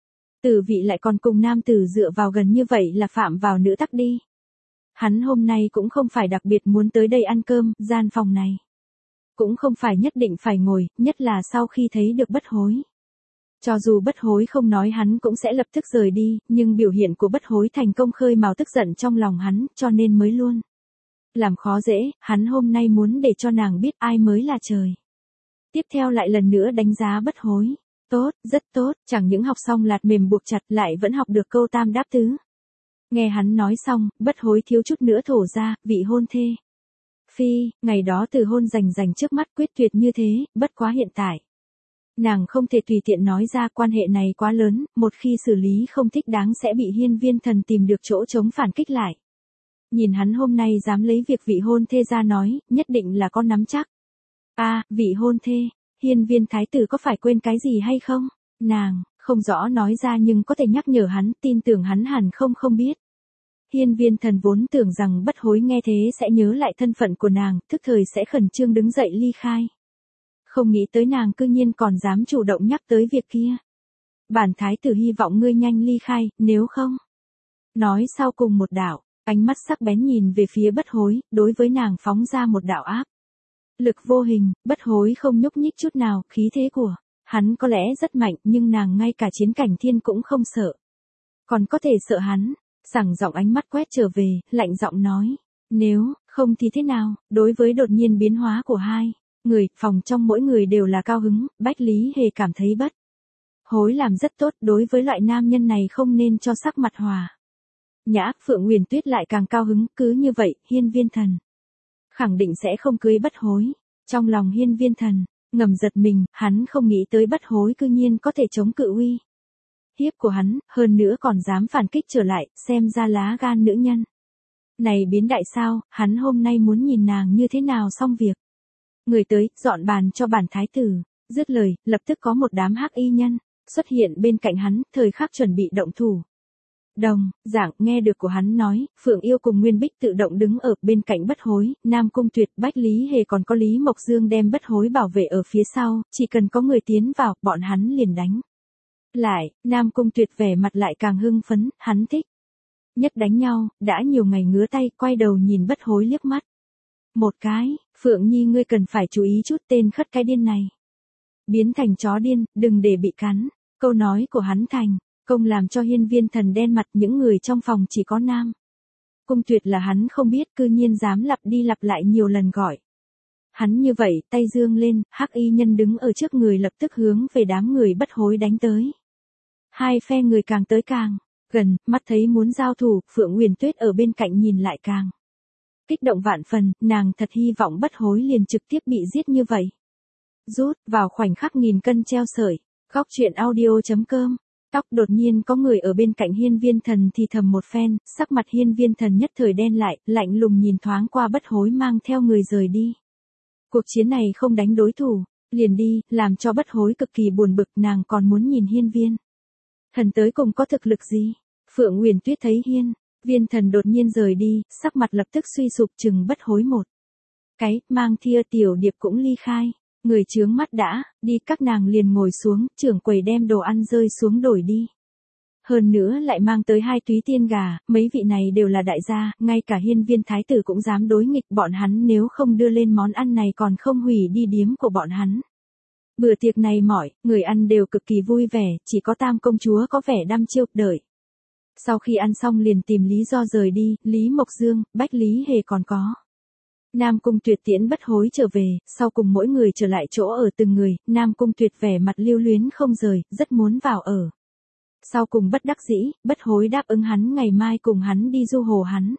tử vị lại còn cùng nam tử dựa vào gần như vậy là phạm vào nữ tắc đi. Hắn hôm nay cũng không phải đặc biệt muốn tới đây ăn cơm, gian phòng này cũng không phải nhất định phải ngồi, nhất là sau khi thấy được Bất Hối. Cho dù Bất Hối không nói hắn cũng sẽ lập tức rời đi, nhưng biểu hiện của Bất Hối thành công khơi mào tức giận trong lòng hắn, cho nên mới luôn làm khó dễ, hắn hôm nay muốn để cho nàng biết ai mới là trời. Tiếp theo lại lần nữa đánh giá Bất Hối. Tốt, rất tốt, chẳng những học xong lạt mềm buộc chặt lại vẫn học được câu tam đáp tứ. Nghe hắn nói xong, Bất Hối thiếu chút nữa thổ ra, vị hôn thê. Phi, ngày đó từ hôn rành rành trước mắt quyết tuyệt như thế, bất quá hiện tại. Nàng không thể tùy tiện nói ra, quan hệ này quá lớn, một khi xử lý không thích đáng sẽ bị hiên viên thần tìm được chỗ chống phản kích lại. Nhìn hắn hôm nay dám lấy việc vị hôn thê ra nói, nhất định là có nắm chắc. A, à, vị hôn thê, hiên viên thái tử có phải quên cái gì hay không? Nàng, không rõ nói ra nhưng có thể nhắc nhở hắn, tin tưởng hắn hẳn không không biết. Hiên viên thần vốn tưởng rằng bất hối nghe thế sẽ nhớ lại thân phận của nàng, tức thời sẽ khẩn trương đứng dậy ly khai. Không nghĩ tới nàng cư nhiên còn dám chủ động nhắc tới việc kia. Bản thái tử hy vọng ngươi nhanh ly khai, nếu không. Nói sau cùng một đạo, ánh mắt sắc bén nhìn về phía bất hối, đối với nàng phóng ra một đạo áp lực vô hình, bất hối không nhúc nhích chút nào, khí thế của hắn có lẽ rất mạnh nhưng nàng ngay cả chiến cảnh thiên cũng không sợ. Còn có thể sợ hắn, sảng giọng ánh mắt quét trở về, lạnh giọng nói, nếu không thì thế nào, đối với đột nhiên biến hóa của hai người, phòng trong mỗi người đều là cao hứng, Bách Lý Hề cảm thấy bất hối làm rất tốt, đối với loại nam nhân này không nên cho sắc mặt hòa nhã. Phượng Nguyền Tuyết lại càng cao hứng, cứ như vậy, hiên viên thần khẳng định sẽ không cưới bất hối. Trong lòng hiên viên thần ngầm giật mình, hắn không nghĩ tới bất hối cư nhiên có thể chống cự uy hiếp của hắn, hơn nữa còn dám phản kích trở lại, xem ra lá gan nữ nhân này biến đại sao, hắn hôm nay muốn nhìn nàng như thế nào xong việc. Người tới, dọn bàn cho bản thái tử. Dứt lời, lập tức có một đám hắc y nhân xuất hiện bên cạnh hắn, thời khắc chuẩn bị động thủ. Đồng dạng nghe được của hắn nói, Phượng Yêu cùng Nguyên Bích tự động đứng ở bên cạnh bất hối, Nam Cung Tuyệt, Bách Lý Hề còn có Lý Mộc Dương đem bất hối bảo vệ ở phía sau, chỉ cần có người tiến vào, bọn hắn liền đánh lại. Nam Cung Tuyệt vẻ mặt lại càng hưng phấn, hắn thích nhất đánh nhau, đã nhiều ngày ngứa tay, quay đầu nhìn bất hối liếc mắt một cái, Phượng Nhi ngươi cần phải chú ý chút, tên khất cái điên này biến thành chó điên, đừng để bị cắn. Câu nói của hắn thành công làm cho hiên viên thần đen mặt, những người trong phòng chỉ có Nam Cung Tuyệt là hắn không biết, cư nhiên dám lặp đi lặp lại nhiều lần gọi hắn như vậy, tay dương lên, hắc y nhân đứng ở trước người lập tức hướng về đám người bất hối đánh tới. Hai phe người càng tới càng gần, mắt thấy muốn giao thủ, Phượng Nguyền Tuyết ở bên cạnh nhìn lại càng kích động vạn phần, nàng thật hy vọng bất hối liền trực tiếp bị giết như vậy. Rút vào khoảnh khắc nghìn cân treo sợi, Góc Truyện Audio chấm com. Tóc đột nhiên có người ở bên cạnh hiên viên thần thì thầm một phen, sắc mặt hiên viên thần nhất thời đen lại, lạnh lùng nhìn thoáng qua bất hối mang theo người rời đi. Cuộc chiến này không đánh đối thủ, liền đi, làm cho bất hối cực kỳ buồn bực, nàng còn muốn nhìn hiên viên thần tới cùng có thực lực gì. Phượng Nguyền Tuyết thấy hiên viên thần đột nhiên rời đi, sắc mặt lập tức suy sụp, chừng bất hối một cái, mang Thia Tiểu Điệp cũng ly khai. Người chướng mắt đã, đi, các nàng liền ngồi xuống, trưởng quầy đem đồ ăn rơi xuống đổi đi. Hơn nữa lại mang tới hai túy tiên gà, mấy vị này đều là đại gia, ngay cả hiên viên thái tử cũng dám đối nghịch bọn hắn, nếu không đưa lên món ăn này còn không hủy đi điếm của bọn hắn. Bữa tiệc này mọi người ăn đều cực kỳ vui vẻ, chỉ có Tam công chúa có vẻ đăm chiêu đợi. Sau khi ăn xong liền tìm lý do rời đi, Lý Mộc Dương, Bách Lý Hề còn có Nam Cung Tuyệt tiễn bất hối trở về, sau cùng mỗi người trở lại chỗ ở từng người, Nam Cung Tuyệt vẻ mặt lưu luyến không rời, rất muốn vào ở. Sau cùng bất đắc dĩ, bất hối đáp ứng hắn ngày mai cùng hắn đi du hồ, hắn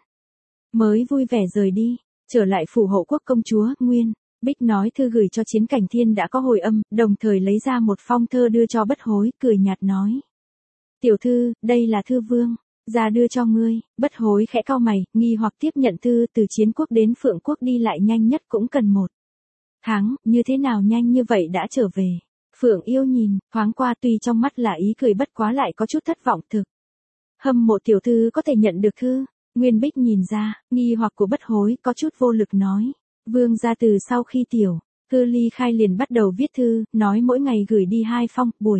mới vui vẻ rời đi. Trở lại phủ hộ quốc công chúa, Nguyên Bích nói thư gửi cho Chiến Cảnh Thiên đã có hồi âm, đồng thời lấy ra một phong thơ đưa cho bất hối, cười nhạt nói. Tiểu thư, đây là thư vương ra đưa cho ngươi. Bất hối khẽ cau mày, nghi hoặc tiếp nhận thư. Từ Chiến quốc đến Phượng quốc đi lại nhanh nhất cũng cần một tháng, như thế nào nhanh như vậy đã trở về. Phượng Yêu nhìn thoáng qua, tuy trong mắt là ý cười bất quá lại có chút thất vọng, thực hâm mộ tiểu thư có thể nhận được thư. Nguyên Bích nhìn ra nghi hoặc của bất hối, có chút vô lực nói. Vương gia từ sau khi tiểu thư ly khai liền bắt đầu viết thư, nói mỗi ngày gửi đi hai phong, buổi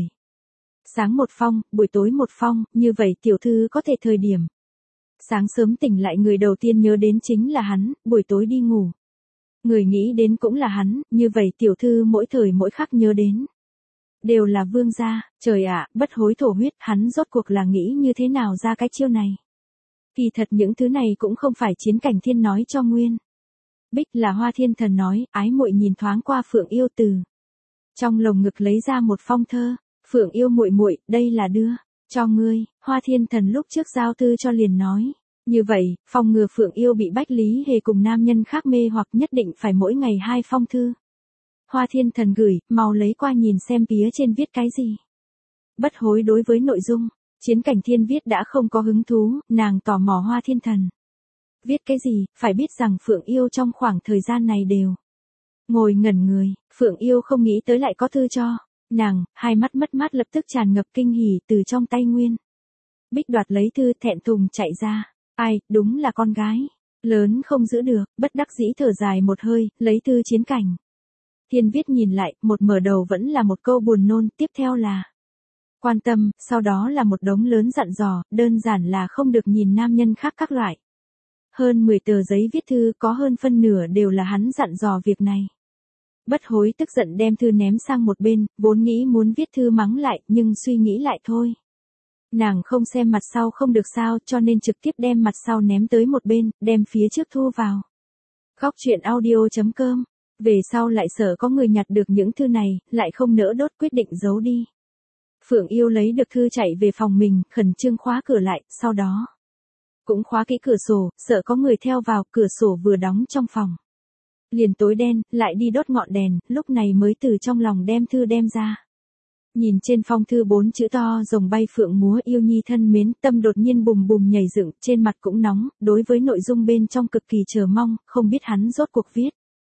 sáng một phong, buổi tối một phong, như vậy tiểu thư có thể thời điểm sáng sớm tỉnh lại người đầu tiên nhớ đến chính là hắn, buổi tối đi ngủ người nghĩ đến cũng là hắn, như vậy tiểu thư mỗi thời mỗi khắc nhớ đến đều là vương gia. Trời ạ, bất hối thổ huyết, hắn rốt cuộc là nghĩ như thế nào ra cái chiêu này. Kỳ thật những thứ này cũng không phải Chiến Cảnh Thiên nói cho Nguyên Bích, là Hoa Thiên Thần nói. Ái muội nhìn thoáng qua Phượng Yêu, từ trong lồng ngực lấy ra một phong thơ. Phượng Yêu muội muội, đây là đưa cho ngươi. Hoa Thiên Thần lúc trước giao thư cho liền nói, như vậy, phòng ngừa Phượng Yêu bị Bách Lý Hề cùng nam nhân khác mê hoặc, nhất định phải mỗi ngày hai phong thư. Hoa Thiên Thần gửi, mau lấy qua nhìn xem phía trên viết cái gì. Bất hối đối với nội dung Chiến Cảnh Thiên viết đã không có hứng thú, nàng tò mò Hoa Thiên Thần Viết cái gì, phải biết rằng Phượng Yêu trong khoảng thời gian này đều ngồi ngẩn người, Phượng Yêu không nghĩ tới lại có thư cho nàng, hai mắt mất mát lập tức tràn ngập kinh hỉ từ trong tay Nguyên Bích đoạt lấy thư, thẹn thùng chạy ra. Ai, đúng là con gái. Lớn không giữ được, bất đắc dĩ thở dài một hơi, lấy thư chiến cảnh. Thiên Viết nhìn lại, một mở đầu vẫn là một câu buồn nôn, tiếp theo là quan tâm, sau đó là một đống lớn dặn dò, đơn giản là không được nhìn nam nhân khác các loại. Hơn mười tờ giấy viết thư có hơn phân nửa đều là hắn dặn dò việc này. Bất Hối tức giận đem thư ném sang một bên, vốn nghĩ muốn viết thư mắng lại, nhưng suy nghĩ lại thôi. Nàng không xem mặt sau không được sao, cho nên trực tiếp đem mặt sau ném tới một bên, đem phía trước thu vào. Góc truyện audio chấm com. Về sau lại sợ có người nhặt được những thư này, lại không nỡ đốt, quyết định giấu đi. Phượng Yêu lấy được thư chạy về phòng mình, khẩn trương khóa cửa lại, sau đó cũng khóa kỹ cửa sổ, sợ có người theo vào, cửa sổ vừa đóng trong phòng. Liền tối đen, lại đi đốt ngọn đèn, lúc này mới từ trong lòng đem thư đem ra. Nhìn trên phong thư bốn chữ to rồng bay phượng múa yêu nhi thân mến, tâm đột nhiên bùm bùm nhảy dựng, trên mặt cũng nóng, đối với nội dung bên trong cực kỳ chờ mong, không biết hắn rốt cuộc viết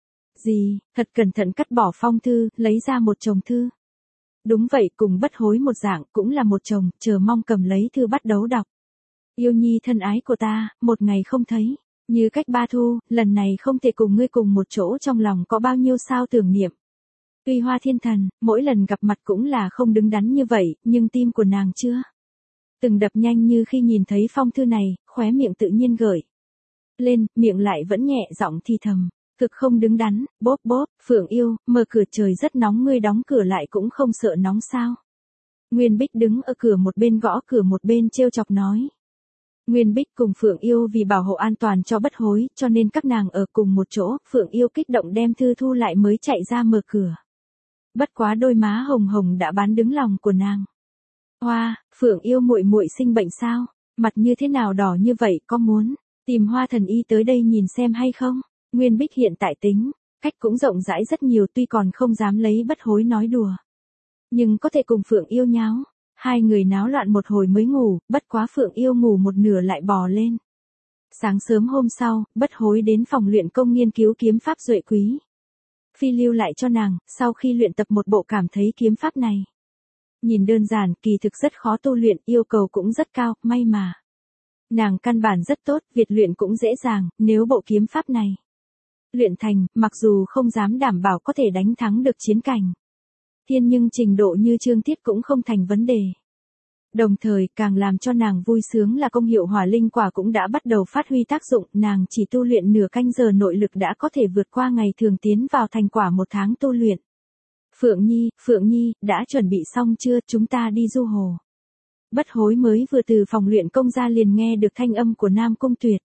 gì, thật cẩn thận cắt bỏ phong thư, lấy ra một chồng thư. Đúng vậy, cùng Bất Hối một dạng, cũng là một chồng, chờ mong cầm lấy thư bắt đầu đọc. Yêu nhi thân ái của ta, một ngày không thấy, như cách ba thu, lần này không thể cùng ngươi cùng một chỗ, trong lòng có bao nhiêu sao tưởng niệm. Tuy Hoa Thiên Thần, mỗi lần gặp mặt cũng là không đứng đắn như vậy, nhưng tim của nàng chưa từng đập nhanh như khi nhìn thấy phong thư này, khóe miệng tự nhiên gợi lên, miệng lại vẫn nhẹ giọng thì thầm, thực không đứng đắn, bóp bóp, Phượng Yêu, mở cửa, trời rất nóng, ngươi đóng cửa lại cũng không sợ nóng sao. Nguyên Bích đứng ở cửa một bên gõ cửa một bên trêu chọc nói. Nguyên Bích cùng Phượng Yêu vì bảo hộ an toàn cho Bất Hối, cho nên các nàng ở cùng một chỗ, Phượng Yêu kích động đem thư thu lại mới chạy ra mở cửa. Bất quá đôi má hồng hồng đã bán đứng lòng của nàng. Hoa, Phượng Yêu muội muội sinh bệnh sao? Mặt như thế nào đỏ như vậy, có muốn tìm Hoa thần y tới đây nhìn xem hay không? Nguyên Bích hiện tại tính cách cũng rộng rãi rất nhiều, tuy còn không dám lấy Bất Hối nói đùa, nhưng có thể cùng Phượng Yêu nháo. Hai người náo loạn một hồi mới ngủ, bất quá Phượng Yêu ngủ một nửa lại bò lên. Sáng sớm hôm sau, Bất Hối đến phòng luyện công nghiên cứu kiếm pháp Duệ Quý Phi lưu lại cho nàng, sau khi luyện tập một bộ cảm thấy kiếm pháp này nhìn đơn giản, kỳ thực rất khó tu luyện, yêu cầu cũng rất cao, may mà nàng căn bản rất tốt, việc luyện cũng dễ dàng, nếu bộ kiếm pháp này luyện thành, mặc dù không dám đảm bảo có thể đánh thắng được chiến cảnh thiên, nhưng trình độ như Trương Tiết cũng không thành vấn đề. Đồng thời, càng làm cho nàng vui sướng là công hiệu hỏa linh quả cũng đã bắt đầu phát huy tác dụng, nàng chỉ tu luyện nửa canh giờ nội lực đã có thể vượt qua ngày thường tiến vào thành quả một tháng tu luyện. Phượng Nhi, Phượng Nhi, đã chuẩn bị xong chưa, chúng ta đi du hồ. Bất Hối mới vừa từ phòng luyện công ra liền nghe được thanh âm của Nam Cung Tuyệt.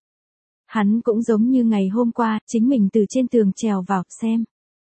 Hắn cũng giống như ngày hôm qua, chính mình từ trên tường trèo vào, xem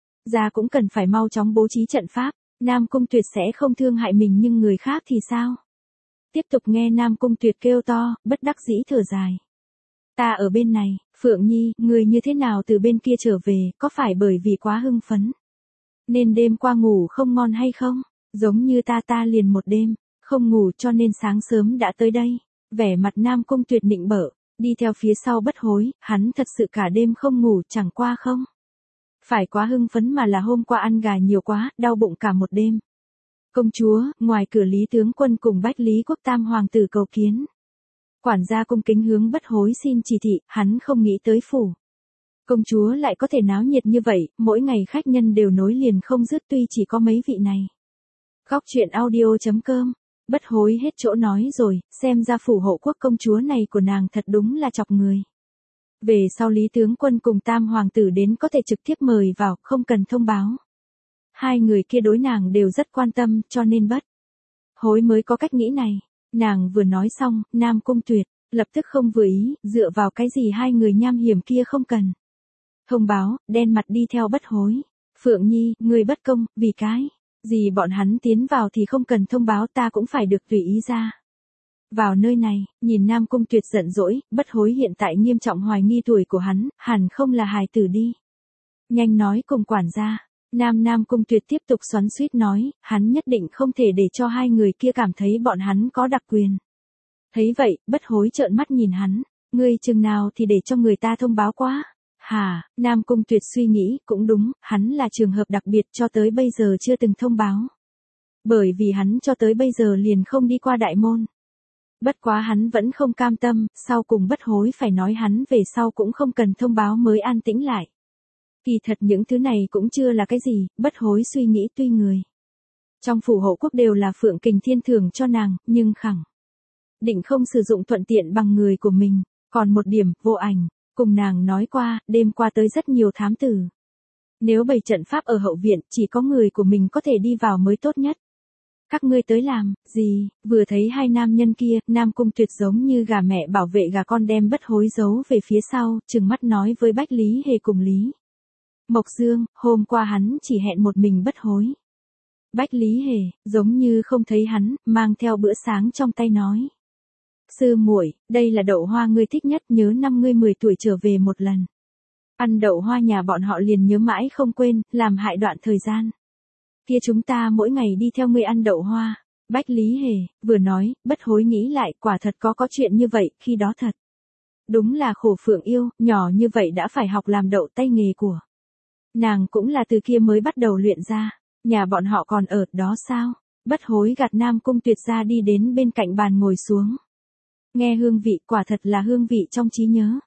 ra cũng cần phải mau chóng bố trí trận pháp, Nam Cung Tuyệt sẽ không thương hại mình nhưng người khác thì sao? Tiếp tục nghe Nam Cung Tuyệt kêu to, bất đắc dĩ thở dài. Ta ở bên này, Phượng Nhi, người như thế nào từ bên kia trở về, có phải bởi vì quá hưng phấn nên đêm qua ngủ không ngon hay không? Giống như ta ta liền một đêm không ngủ cho nên sáng sớm đã tới đây. Vẻ mặt Nam Cung Tuyệt nịnh bợ, đi theo phía sau Bất Hối, hắn thật sự cả đêm không ngủ, chẳng qua không phải quá hưng phấn mà là hôm qua ăn gà nhiều quá, đau bụng cả một đêm. Công chúa, ngoài cửa Lý tướng quân cùng Bách Lý Quốc Tam hoàng tử cầu kiến. Quản gia cung kính hướng Bất Hối xin chỉ thị, hắn không nghĩ tới phủ công chúa lại có thể náo nhiệt như vậy, mỗi ngày khách nhân đều nối liền không dứt, tuy chỉ có mấy vị này. Góc truyện audio chấm com. Bất Hối hết chỗ nói rồi, xem ra phủ hộ quốc công chúa này của nàng thật đúng là chọc người. Về sau Lý tướng quân cùng Tam hoàng tử đến có thể trực tiếp mời vào, không cần thông báo. Hai người kia đối nàng đều rất quan tâm, cho nên Bất Hối mới có cách nghĩ này. Nàng vừa nói xong, Nam Cung Tuyệt lập tức không vừa ý, dựa vào cái gì hai người nham hiểm kia không cần thông báo, đen mặt đi theo Bất Hối. Phượng Nhi, người bất công, vì cái gì bọn hắn tiến vào thì không cần thông báo, ta cũng phải được tùy ý ra vào nơi này. Nhìn Nam Cung Tuyệt giận dỗi, Bất Hối hiện tại nghiêm trọng hoài nghi tuổi của hắn, hẳn không là hài tử đi. Nhanh nói cùng quản gia. Nam Nam Cung Tuyệt tiếp tục xoắn xuýt nói, hắn nhất định không thể để cho hai người kia cảm thấy bọn hắn có đặc quyền. Thấy vậy, Bất Hối trợn mắt nhìn hắn, Ngươi chừng nào thì để cho người ta thông báo quá. Hả, Nam Cung Tuyệt suy nghĩ, cũng đúng, hắn là trường hợp đặc biệt cho tới bây giờ chưa từng thông báo. Bởi vì hắn cho tới bây giờ liền không đi qua đại môn. Bất quá hắn vẫn không cam tâm, sau cùng bất hối phải nói hắn về sau cũng không cần thông báo mới an tĩnh lại. Kỳ thật những thứ này cũng chưa là cái gì, bất hối suy nghĩ tuy người. Trong phủ hộ quốc đều là Phượng Kình Thiên thưởng cho nàng, nhưng khẳng định không sử dụng thuận tiện bằng người của mình. Còn một điểm, Vô Ảnh, cùng nàng nói qua, đêm qua tới rất nhiều thám tử. Nếu bày trận pháp ở hậu viện, chỉ có người của mình có thể đi vào mới tốt nhất. Các ngươi tới làm, gì, vừa thấy hai nam nhân kia, Nam Cung Tuyệt giống như gà mẹ bảo vệ gà con đem bất hối giấu về phía sau, trừng mắt nói với Bách Lý Hề cùng Lý Mộc Dương, hôm qua hắn chỉ hẹn một mình bất hối. Bách Lý Hề, giống như không thấy hắn, mang theo bữa sáng trong tay nói. Sư muội, đây là đậu hoa ngươi thích nhất, nhớ năm ngươi mười tuổi trở về một lần. Ăn đậu hoa nhà bọn họ liền nhớ mãi không quên, làm hại đoạn thời gian. Kia chúng ta mỗi ngày đi theo ngươi ăn đậu hoa. Bách Lý Hề, vừa nói, bất hối nghĩ lại, quả thật có có chuyện như vậy, khi đó thật. Đúng là khổ Phượng Yêu, nhỏ như vậy đã phải học làm đậu tay nghề của. Nàng cũng là từ kia mới bắt đầu luyện ra, nhà bọn họ còn ở đó sao? Bất hối gạt Nam Cung Tuyệt ra đi đến bên cạnh bàn ngồi xuống. Nghe hương vị, quả thật là hương vị trong trí nhớ.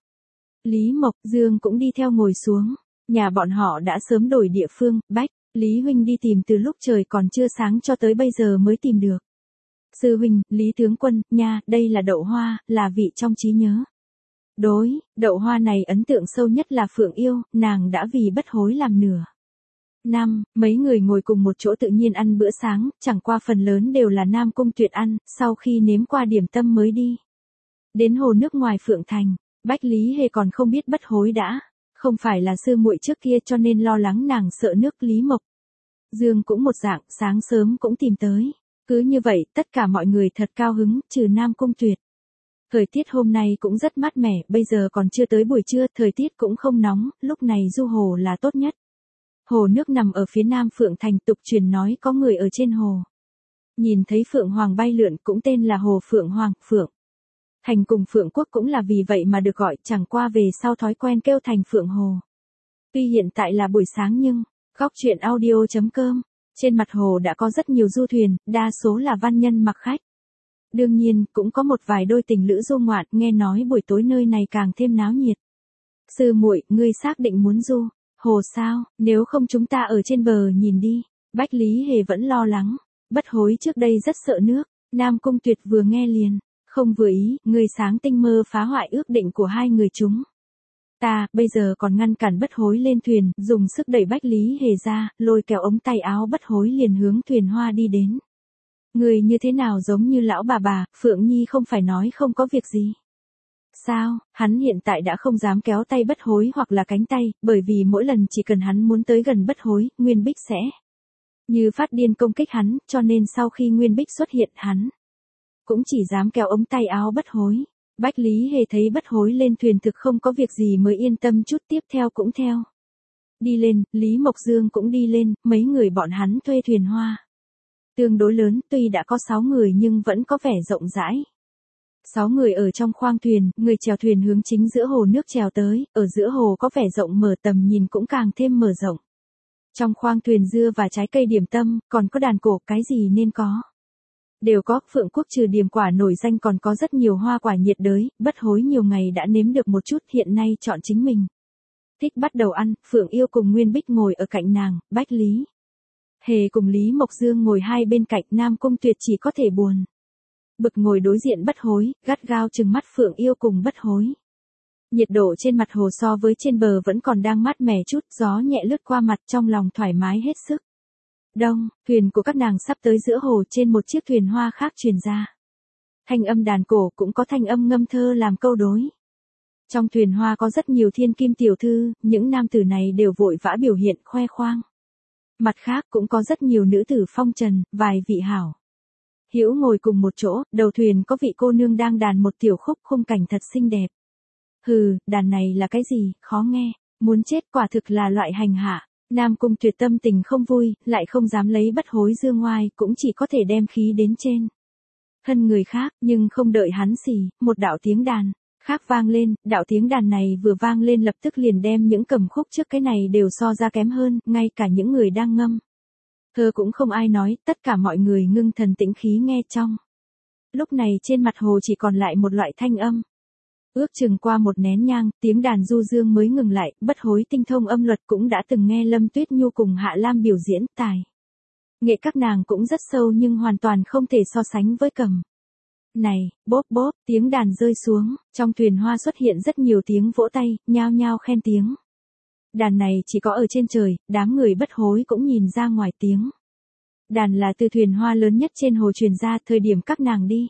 Lý Mộc Dương cũng đi theo ngồi xuống, nhà bọn họ đã sớm đổi địa phương, Bách Lý huynh đi tìm từ lúc trời còn chưa sáng cho tới bây giờ mới tìm được. Sư huynh, Lý tướng quân, nha, đây là đậu hoa, là vị trong trí nhớ. Đối, đậu hoa này ấn tượng sâu nhất là Phượng Yêu, nàng đã vì bất hối làm nửa. Năm, mấy người ngồi cùng một chỗ tự nhiên ăn bữa sáng, chẳng qua phần lớn đều là Nam Cung Tuyệt ăn, sau khi nếm qua điểm tâm mới đi. Đến hồ nước ngoài Phượng Thành, Bách Lý Hề còn không biết bất hối đã. Không phải là sư muội trước kia cho nên lo lắng nàng sợ nước. Lý Mộc Dương cũng một dạng, sáng sớm cũng tìm tới. Cứ như vậy, tất cả mọi người thật cao hứng, trừ Nam Cung Tuyệt. Thời tiết hôm nay cũng rất mát mẻ, bây giờ còn chưa tới buổi trưa, thời tiết cũng không nóng, lúc này du hồ là tốt nhất. Hồ nước nằm ở phía nam Phượng Thành, tục truyền nói có người ở trên hồ. Nhìn thấy Phượng Hoàng bay lượn cũng tên là Hồ Phượng Hoàng, Phượng Thành cùng Phượng Quốc cũng là vì vậy mà được gọi, chẳng qua về sau thói quen kêu thành Phượng Hồ. Tuy hiện tại là buổi sáng nhưng, góc truyện audio chấm com, trên mặt hồ đã có rất nhiều du thuyền, đa số là văn nhân mặc khách. Đương nhiên, cũng có một vài đôi tình lữ du ngoạn, nghe nói buổi tối nơi này càng thêm náo nhiệt. Sư muội, ngươi xác định muốn du hồ sao, nếu không chúng ta ở trên bờ nhìn đi. Bách Lý Hề vẫn lo lắng, bất hối trước đây rất sợ nước, Nam Cung Tuyệt vừa nghe liền. Không vừa ý, ngươi sáng tinh mơ phá hoại ước định của hai người chúng. Ta, bây giờ còn ngăn cản bất hối lên thuyền, dùng sức đẩy Bách Lý Hề ra, lôi kéo ống tay áo bất hối liền hướng thuyền hoa đi đến. Người như thế nào giống như lão bà bà, Phượng Nhi không phải nói không có việc gì. Sao, hắn hiện tại đã không dám kéo tay bất hối hoặc là cánh tay, bởi vì mỗi lần chỉ cần hắn muốn tới gần bất hối, Nguyên Bích sẽ như phát điên công kích hắn, cho nên sau khi Nguyên Bích xuất hiện hắn cũng chỉ dám kéo ống tay áo bất hối. Bách Lý Hề thấy bất hối lên thuyền thực không có việc gì mới yên tâm chút, tiếp theo cũng theo. Đi lên, Lý Mộc Dương cũng đi lên, mấy người bọn hắn thuê thuyền hoa. Tương đối lớn, tuy đã có sáu người nhưng vẫn có vẻ rộng rãi. Sáu người ở trong khoang thuyền, người chèo thuyền hướng chính giữa hồ nước chèo tới, ở giữa hồ có vẻ rộng mở, tầm nhìn cũng càng thêm mở rộng. Trong khoang thuyền dưa và trái cây điểm tâm, còn có đàn cổ, cái gì nên có. Đều có, Phượng Quốc trừ điểm quả nổi danh còn có rất nhiều hoa quả nhiệt đới, bất hối nhiều ngày đã nếm được một chút, hiện nay chọn chính mình. Thích bắt đầu ăn, Phượng Yêu cùng Nguyên Bích ngồi ở cạnh nàng, Bách Lý Hề cùng Lý Mộc Dương ngồi hai bên cạnh, Nam Cung Tuyệt chỉ có thể buồn bực ngồi đối diện bất hối, gắt gao trừng mắt Phượng Yêu cùng bất hối. Nhiệt độ trên mặt hồ so với trên bờ vẫn còn đang mát mẻ chút, gió nhẹ lướt qua mặt, trong lòng thoải mái hết sức. Đông, thuyền của các nàng sắp tới giữa hồ, trên một chiếc thuyền hoa khác truyền ra. Thanh âm đàn cổ, cũng có thanh âm ngâm thơ làm câu đối. Trong thuyền hoa có rất nhiều thiên kim tiểu thư, những nam tử này đều vội vã biểu hiện khoe khoang. Mặt khác cũng có rất nhiều nữ tử phong trần, vài vị hảo hữu ngồi cùng một chỗ, đầu thuyền có vị cô nương đang đàn một tiểu khúc, khung cảnh thật xinh đẹp. Hừ, đàn này là cái gì, khó nghe, muốn chết, quả thực là loại hành hạ. Nam Cung Tuyệt tâm tình không vui, lại không dám lấy bất hối dương ngoai, cũng chỉ có thể đem khí đến trên thân người khác, nhưng không đợi hắn xì, một đạo tiếng đàn khác vang lên, đạo tiếng đàn này vừa vang lên lập tức liền đem những cầm khúc trước cái này đều so ra kém hơn, ngay cả những người đang ngâm thơ cũng không ai nói, tất cả mọi người ngưng thần tĩnh khí nghe trong. Lúc này trên mặt hồ chỉ còn lại một loại thanh âm. Ước chừng qua một nén nhang, tiếng đàn du dương mới ngừng lại, bất hối tinh thông âm luật cũng đã từng nghe Lâm Tuyết Nhu cùng Hạ Lam biểu diễn, tài nghệ các nàng cũng rất sâu nhưng hoàn toàn không thể so sánh với cầm. Này, bốp bốp, tiếng đàn rơi xuống, trong thuyền hoa xuất hiện rất nhiều tiếng vỗ tay, nhao nhao khen tiếng. Đàn này chỉ có ở trên trời, đám người bất hối cũng nhìn ra ngoài tiếng. Đàn là từ thuyền hoa lớn nhất trên hồ truyền ra, thời điểm các nàng đi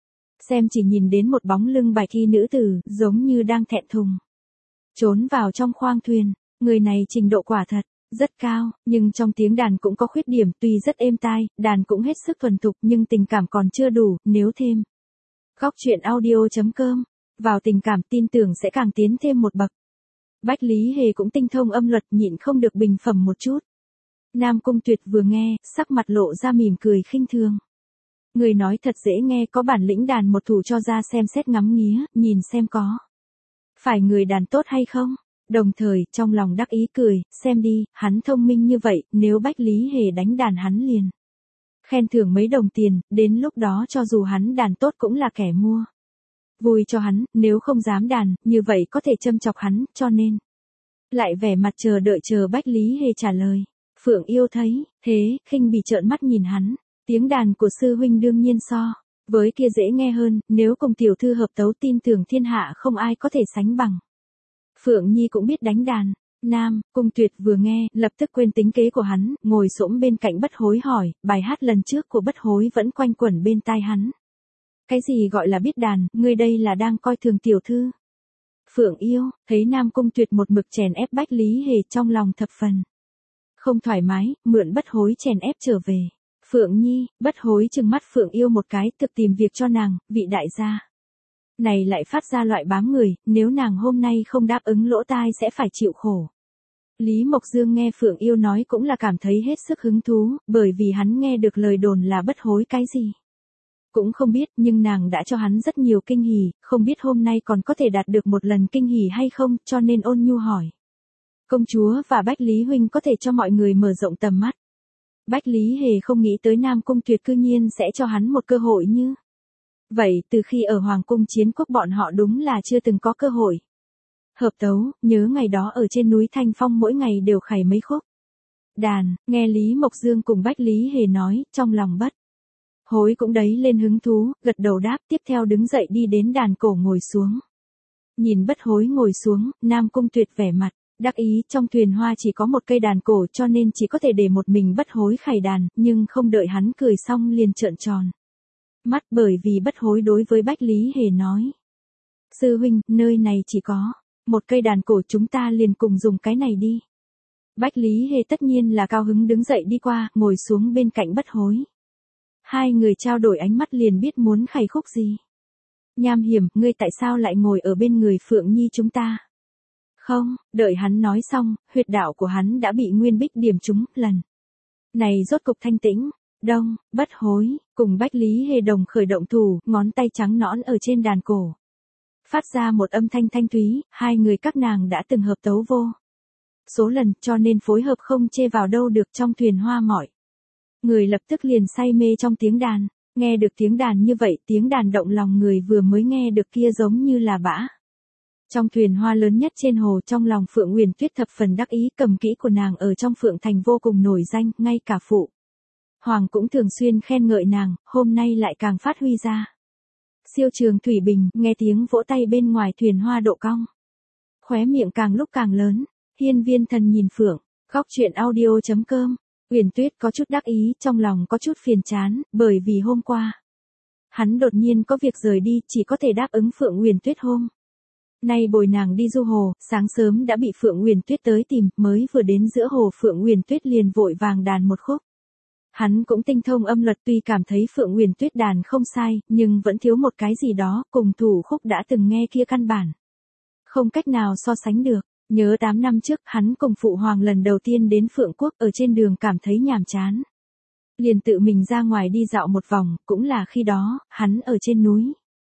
xem chỉ nhìn đến một bóng lưng bài thi nữ tử, giống như đang thẹn thùng trốn vào trong khoang thuyền. Người này trình độ quả thật rất cao, nhưng trong tiếng đàn cũng có khuyết điểm, tuy rất êm tai, đàn cũng hết sức thuần thục nhưng tình cảm còn chưa đủ, nếu thêm góc truyện audio chấm com vào tình cảm tin tưởng sẽ càng tiến thêm một bậc. Bách Lý Hề cũng tinh thông âm luật, nhịn không được bình phẩm một chút. Nam Cung Tuyệt vừa nghe, sắc mặt lộ ra mỉm cười khinh thường. Người nói thật dễ nghe, có bản lĩnh đàn một thủ cho ra xem xét ngắm nghía, nhìn xem có phải người đàn tốt hay không. Đồng thời, trong lòng đắc ý cười, xem đi, hắn thông minh như vậy, nếu Bách Lý Hề đánh đàn hắn liền khen thưởng mấy đồng tiền, đến lúc đó cho dù hắn đàn tốt cũng là kẻ mua vui cho hắn, nếu không dám đàn, như vậy có thể châm chọc hắn, cho nên lại vẻ mặt chờ đợi chờ Bách Lý Hề trả lời. Phượng Yêu thấy thế, khinh bỉ trợn mắt nhìn hắn, tiếng đàn của sư huynh đương nhiên so với kia dễ nghe hơn, nếu cùng tiểu thư hợp tấu tin tưởng thiên hạ không ai có thể sánh bằng. Phượng Nhi cũng biết đánh đàn. Nam Cung Tuyệt vừa nghe, lập tức quên tính kế của hắn, ngồi xổm bên cạnh bất hối hỏi, bài hát lần trước của bất hối vẫn quanh quẩn bên tai hắn. Cái gì gọi là biết đàn, ngươi đây là đang coi thường tiểu thư. Phượng Yêu, thấy Nam Cung Tuyệt một mực chèn ép Bách Lý Hề, trong lòng thập phần không thoải mái, mượn bất hối chèn ép trở về. Phượng Nhi, bất hối trừng mắt Phượng Yêu một cái, thực tìm việc cho nàng, vị đại gia này lại phát ra loại bám người, nếu nàng hôm nay không đáp ứng lỗ tai sẽ phải chịu khổ. Lý Mộc Dương nghe Phượng Yêu nói cũng là cảm thấy hết sức hứng thú, bởi vì hắn nghe được lời đồn là bất hối cái gì cũng không biết, nhưng nàng đã cho hắn rất nhiều kinh hỉ, không biết hôm nay còn có thể đạt được một lần kinh hỉ hay không, cho nên ôn nhu hỏi. Công chúa và Bách Lý huynh có thể cho mọi người mở rộng tầm mắt. Bách Lý Hề không nghĩ tới Nam Cung Tuyệt cư nhiên sẽ cho hắn một cơ hội như vậy, từ khi ở Hoàng cung Chiến Quốc bọn họ đúng là chưa từng có cơ hội hợp tấu, nhớ ngày đó ở trên núi Thanh Phong mỗi ngày đều khảy mấy khúc đàn. Nghe Lý Mộc Dương cùng Bách Lý Hề nói, trong lòng bất hối cũng đấy lên hứng thú, gật đầu đáp, tiếp theo đứng dậy đi đến đàn cổ ngồi xuống. Nhìn bất hối ngồi xuống, Nam Cung Tuyệt vẻ mặt đắc ý, trong thuyền hoa chỉ có một cây đàn cổ cho nên chỉ có thể để một mình bất hối khải đàn, nhưng không đợi hắn cười xong liền trợn tròn mắt, bởi vì bất hối đối với Bách Lý Hề nói. Sư huynh, nơi này chỉ có một cây đàn cổ, chúng ta liền cùng dùng cái này đi. Bách Lý Hề tất nhiên là cao hứng đứng dậy đi qua, ngồi xuống bên cạnh bất hối. Hai người trao đổi ánh mắt liền biết muốn khải khúc gì. Nham Hiểm, ngươi tại sao lại ngồi ở bên người Phượng Nhi chúng ta? Không, đợi hắn nói xong, huyệt đạo của hắn đã bị Nguyên Bích điểm trúng, lần này rốt cục thanh tĩnh. Đông, bất hối, cùng Bách Lý Hề đồng khởi động thủ, ngón tay trắng nõn ở trên đàn cổ phát ra một âm thanh thanh thúy, hai người các nàng đã từng hợp tấu vô số lần, cho nên phối hợp không chê vào đâu được. Trong thuyền hoa mọi người lập tức liền say mê trong tiếng đàn, nghe được tiếng đàn như vậy, tiếng đàn động lòng người vừa mới nghe được kia giống như là bã. Trong thuyền hoa lớn nhất trên hồ, trong lòng Phượng Nguyền Tuyết thập phần đắc ý, cầm kỹ của nàng ở trong Phượng Thành vô cùng nổi danh, ngay cả phụ Hoàng cũng thường xuyên khen ngợi nàng, hôm nay lại càng phát huy ra. Siêu trường thủy bình, nghe tiếng vỗ tay bên ngoài thuyền hoa độ cong, khóe miệng càng lúc càng lớn. Hiên Viên Thần nhìn Phượng, góc truyện audio chấm com. Uyển Tuyết có chút đắc ý, trong lòng có chút phiền chán, bởi vì hôm qua hắn đột nhiên có việc rời đi, chỉ có thể đáp ứng Phượng Uyển Tuyết hôm nay bồi nàng đi du hồ. Sáng sớm đã bị Phượng Uyển Tuyết tới tìm, mới vừa đến giữa hồ Phượng Uyển Tuyết liền vội vàng đàn một khúc. Hắn cũng tinh thông âm luật, tuy cảm thấy Phượng Uyển Tuyết đàn không sai, nhưng vẫn thiếu một cái gì đó, cùng thủ khúc đã từng nghe kia căn bản không cách nào so sánh được. Nhớ tám năm trước, hắn cùng Phụ Hoàng lần đầu tiên đến Phượng Quốc, ở trên đường cảm thấy nhàm chán, liền tự mình ra ngoài đi dạo một vòng, cũng là khi đó, hắn ở trên núi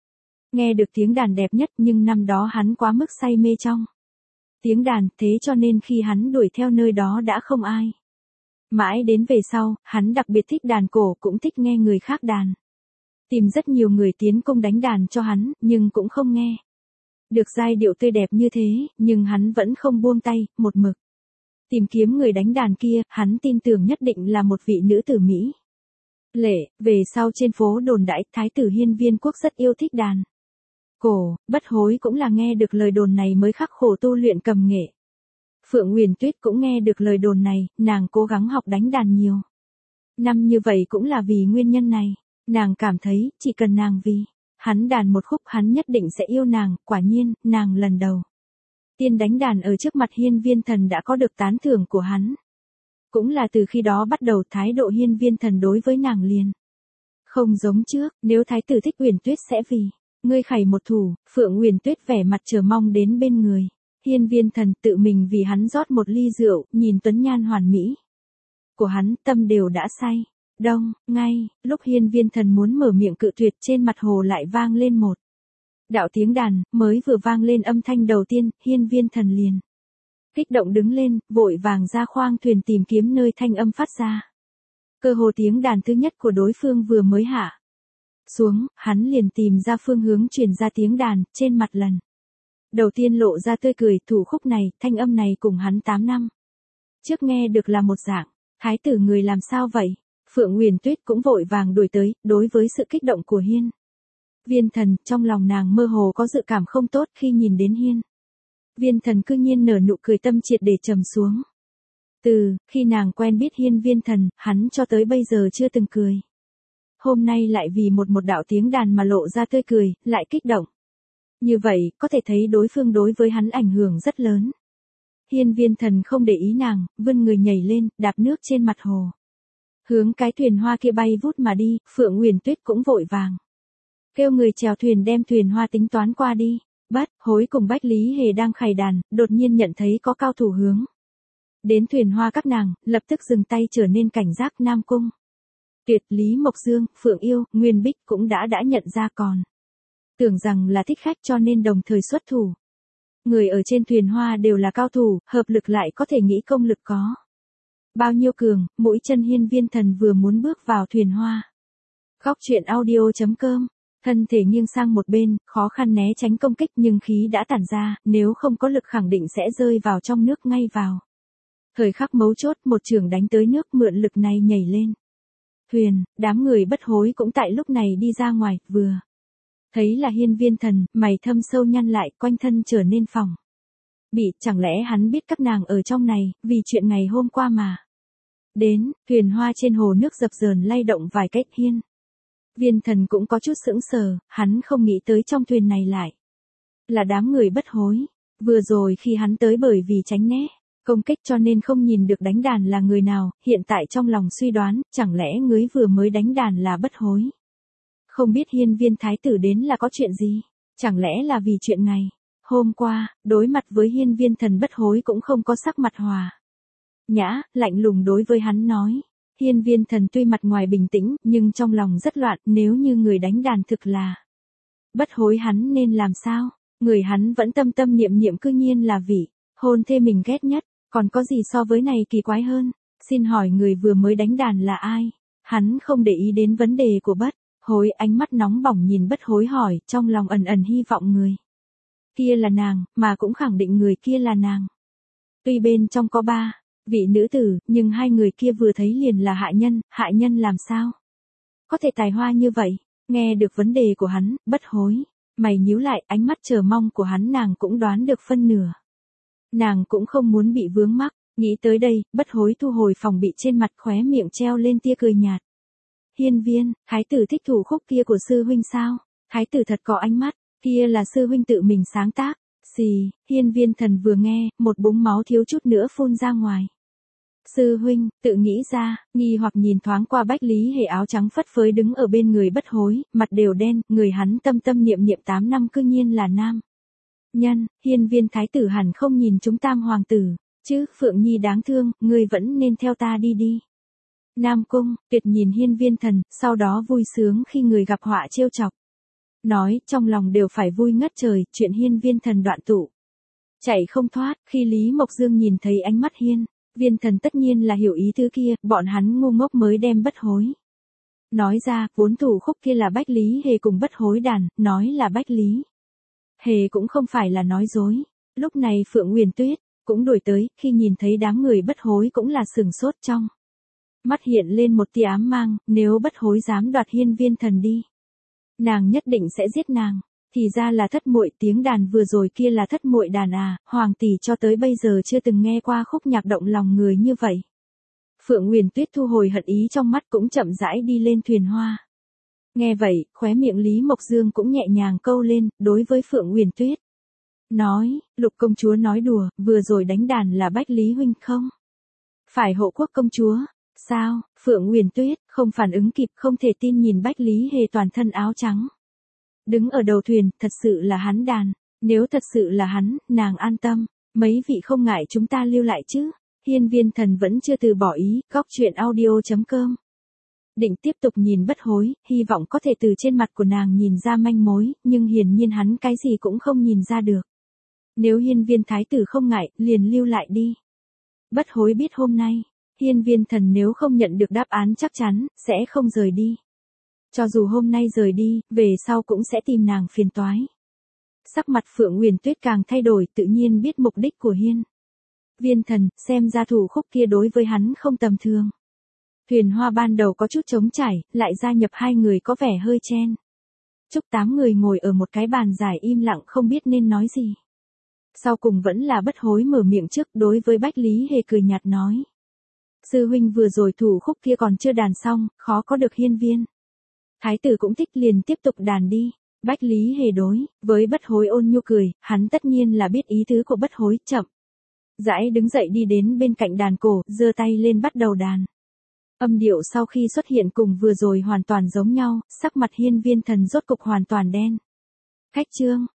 Nghe được tiếng đàn đẹp nhất nhưng năm đó hắn quá mức say mê trong tiếng đàn, thế cho nên khi hắn đuổi theo nơi đó đã không ai. Mãi đến về sau, hắn đặc biệt thích đàn cổ cũng thích nghe người khác đàn. Tìm rất nhiều người tiến công đánh đàn cho hắn, nhưng cũng không nghe được giai điệu tươi đẹp như thế, nhưng hắn vẫn không buông tay, một mực tìm kiếm người đánh đàn kia, hắn tin tưởng nhất định là một vị nữ tử Mỹ lệ. Về sau trên phố đồn đãi, Thái tử Hiên Viên Quốc rất yêu thích đàn cổ, Bất Hối cũng là nghe được lời đồn này mới khắc khổ tu luyện cầm nghệ. Phượng Nguyền Tuyết cũng nghe được lời đồn này, nàng cố gắng học đánh đàn nhiều năm như vậy cũng là vì nguyên nhân này. Nàng cảm thấy, chỉ cần nàng vì hắn đàn một khúc hắn nhất định sẽ yêu nàng, quả nhiên, nàng lần đầu tiên đánh đàn ở trước mặt Hiên Viên Thần đã có được tán thưởng của hắn. Cũng là từ khi đó bắt đầu thái độ Hiên Viên Thần đối với nàng liền không giống trước, nếu thái tử thích Uyển Tuyết sẽ vì ngươi khẩy một thủ. Phượng Uyển Tuyết vẻ mặt chờ mong đến bên người Hiên Viên Thần, tự mình vì hắn rót một ly rượu, nhìn tuấn nhan hoàn mỹ của hắn, tâm đều đã say. Đông, ngay, lúc Hiên Viên Thần muốn mở miệng cự tuyệt, trên mặt hồ lại vang lên một đạo tiếng đàn, mới vừa vang lên âm thanh đầu tiên, Hiên Viên Thần liền kích động đứng lên, vội vàng ra khoang thuyền tìm kiếm nơi thanh âm phát ra. Cơ hồ tiếng đàn thứ nhất của đối phương vừa mới hạ xuống, hắn liền tìm ra phương hướng truyền ra tiếng đàn, trên mặt lần đầu tiên lộ ra tươi cười. Thủ khúc này, thanh âm này cùng hắn tám năm trước nghe được là một dạng. Thái tử người làm sao vậy? Phượng Nguyền Tuyết cũng vội vàng đuổi tới, đối với sự kích động của Hiên Viên Thần, trong lòng nàng mơ hồ có dự cảm không tốt khi nhìn đến Hiên Viên Thần cư nhiên nở nụ cười, tâm triệt để trầm xuống. Từ khi nàng quen biết Hiên Viên Thần, hắn cho tới bây giờ chưa từng cười. Hôm nay lại vì một một đạo tiếng đàn mà lộ ra tươi cười, lại kích động. Như vậy, có thể thấy đối phương đối với hắn ảnh hưởng rất lớn. Hiên Viên Thần không để ý nàng, vươn người nhảy lên, đạp nước trên mặt hồ. Hướng cái thuyền hoa kia bay vút mà đi. Phượng Nguyền Tuyết cũng vội vàng kêu người chèo thuyền đem thuyền hoa tính toán qua đi. Bất Hối cùng Bách Lý Hề đang khày đàn, đột nhiên nhận thấy có cao thủ hướng đến thuyền hoa các nàng, lập tức dừng tay trở nên cảnh giác. Nam Cung Tuyệt, Lý Mộc Dương, Phượng Yêu, Nguyên Bích cũng đã đã nhận ra, còn tưởng rằng là thích khách cho nên đồng thời xuất thủ. Người ở trên thuyền hoa đều là cao thủ, hợp lực lại có thể nghĩ công lực có bao nhiêu cường. Mũi chân Hiên Viên Thần vừa muốn bước vào thuyền hoa. Góc truyện audio chấm com, thân thể nghiêng sang một bên, khó khăn né tránh công kích nhưng khí đã tản ra, nếu không có lực khẳng định sẽ rơi vào trong nước ngay vào. Thời khắc mấu chốt, một chưởng đánh tới nước, mượn lực này nhảy lên thuyền. Đám người Bất Hối cũng tại lúc này đi ra ngoài, vừa thấy là Hiên Viên Thần, mày thâm sâu nhăn lại, quanh thân trở nên phòng bị. Chẳng lẽ hắn biết các nàng ở trong này, vì chuyện ngày hôm qua mà đến. Thuyền hoa trên hồ nước dập dờn lay động vài cách. Hiên Viên Thần cũng có chút sững sờ, hắn không nghĩ tới trong thuyền này lại là đám người Bất Hối. Vừa rồi khi hắn tới bởi vì tránh né công kích cho nên không nhìn được đánh đàn là người nào, hiện tại trong lòng suy đoán, chẳng lẽ người vừa mới đánh đàn là Bất Hối. Không biết Hiên Viên Thái tử đến là có chuyện gì, chẳng lẽ là vì chuyện ngày hôm qua. Đối mặt với Hiên Viên Thần, Bất Hối cũng không có sắc mặt hòa nhã, lạnh lùng đối với hắn nói. Hiên Viên Thần tuy mặt ngoài bình tĩnh, nhưng trong lòng rất loạn, nếu như người đánh đàn thực là Bất Hối hắn nên làm sao? Người hắn vẫn tâm tâm niệm niệm cư nhiên là vị hôn thê mình ghét nhất, còn có gì so với này kỳ quái hơn? Xin hỏi người vừa mới đánh đàn là ai? Hắn không để ý đến vấn đề của Bất Hối, ánh mắt nóng bỏng nhìn Bất Hối hỏi, trong lòng ẩn ẩn hy vọng người kia là nàng, mà cũng khẳng định người kia là nàng. Tuy bên trong có ba vị nữ tử, nhưng hai người kia vừa thấy liền là hạ nhân. Hạ nhân làm sao có thể tài hoa như vậy? Nghe được vấn đề của hắn, Bất Hối mày nhíu lại, ánh mắt chờ mong của hắn nàng cũng đoán được phân nửa. Nàng cũng không muốn bị vướng mắc. Nghĩ tới đây, Bất Hối thu hồi phòng bị trên mặt, khóe miệng treo lên tia cười nhạt. Hiên Viên, thái tử thích thủ khúc kia của sư huynh sao? Thái tử thật có ánh mắt, kia là sư huynh tự mình sáng tác. Xì, Hiên Viên Thần vừa nghe, một búng máu thiếu chút nữa phun ra ngoài. Sư huynh, tự nghĩ ra, nghi hoặc nhìn thoáng qua Bách Lý Hề áo trắng phất phới đứng ở bên người Bất Hối, mặt đều đen, người hắn tâm tâm niệm niệm tám năm cư nhiên là nam nhân. Hiên Viên thái tử hẳn không nhìn chúng tam hoàng tử chứ? Phượng Nhi đáng thương, ngươi vẫn nên theo ta đi đi. Nam Cung Tuyệt nhìn Hiên Viên Thần, sau đó vui sướng khi người gặp họa trêu chọc Nói trong lòng đều phải vui ngất trời, chuyện Hiên Viên Thần đoạn tụ. Chạy không thoát, khi Lý Mộc Dương nhìn thấy ánh mắt Hiên Viên Thần tất nhiên là hiểu ý tứ kia, bọn hắn ngu ngốc mới đem bất hối. Nói ra, vốn thủ khúc kia là Bách Lý Hề cùng bất hối đàn, nói là Bách Lý Hề cũng không phải là nói dối. Lúc này Phượng Nguyền Tuyết cũng đuổi tới, khi nhìn thấy đám người bất hối cũng là sừng sốt trong. Mắt hiện lên một tia ám mang, nếu bất hối dám đoạt Hiên Viên Thần đi, nàng nhất định sẽ giết nàng. Thì ra là thất muội, tiếng đàn vừa rồi kia là thất muội đàn à, Hoàng tỷ cho tới bây giờ chưa từng nghe qua khúc nhạc động lòng người như vậy. Phượng Nguyền Tuyết thu hồi hận ý trong mắt cũng chậm rãi đi lên thuyền hoa. Nghe vậy, khóe miệng Lý Mộc Dương cũng nhẹ nhàng câu lên, đối với Phượng Nguyền Tuyết. Nói, Lục công chúa nói đùa, vừa rồi đánh đàn là Bách Lý huynh không? Phải Hộ Quốc công chúa. Sao? Phượng Nguyền Tuyết không phản ứng kịp, không thể tin nhìn Bách Lý Hề toàn thân áo trắng. Đứng ở đầu thuyền, thật sự là hắn đàn. Nếu thật sự là hắn, nàng an tâm. Mấy vị không ngại chúng ta lưu lại chứ? Hiên Viên Thần vẫn chưa từ bỏ ý, góc chuyện audio chấm com. Định tiếp tục nhìn bất hối, hy vọng có thể từ trên mặt của nàng nhìn ra manh mối, nhưng hiển nhiên hắn cái gì cũng không nhìn ra được. Nếu Hiên Viên Thái tử không ngại, liền lưu lại đi. Bất hối biết hôm nay, Hiên Viên Thần nếu không nhận được đáp án chắc chắn, sẽ không rời đi. Cho dù hôm nay rời đi, về sau cũng sẽ tìm nàng phiền toái. Sắc mặt Phượng Nguyền Tuyết càng thay đổi, tự nhiên biết mục đích của Hiên Viên Thần, xem ra thủ khúc kia đối với hắn không tầm thường. Thuyền hoa ban đầu có chút trống trải, lại gia nhập hai người có vẻ hơi chen chúc, tám người ngồi ở một cái bàn dài im lặng không biết nên nói gì. Sau cùng vẫn là bất hối mở miệng trước, đối với Bách Lý Hề cười nhạt nói. Sư huynh vừa rồi thủ khúc kia còn chưa đàn xong, khó có được Hiên Viên Thái tử cũng thích, liền tiếp tục đàn đi. Bách Lý Hề đối với bất hối ôn nhu cười, hắn tất nhiên là biết ý tứ của bất hối, chậm rãi đứng dậy đi đến bên cạnh đàn cổ, giơ tay lên bắt đầu đàn. Âm điệu sau khi xuất hiện cùng vừa rồi hoàn toàn giống nhau, sắc mặt Hiên Viên Thần rốt cục hoàn toàn đen. Khách chương,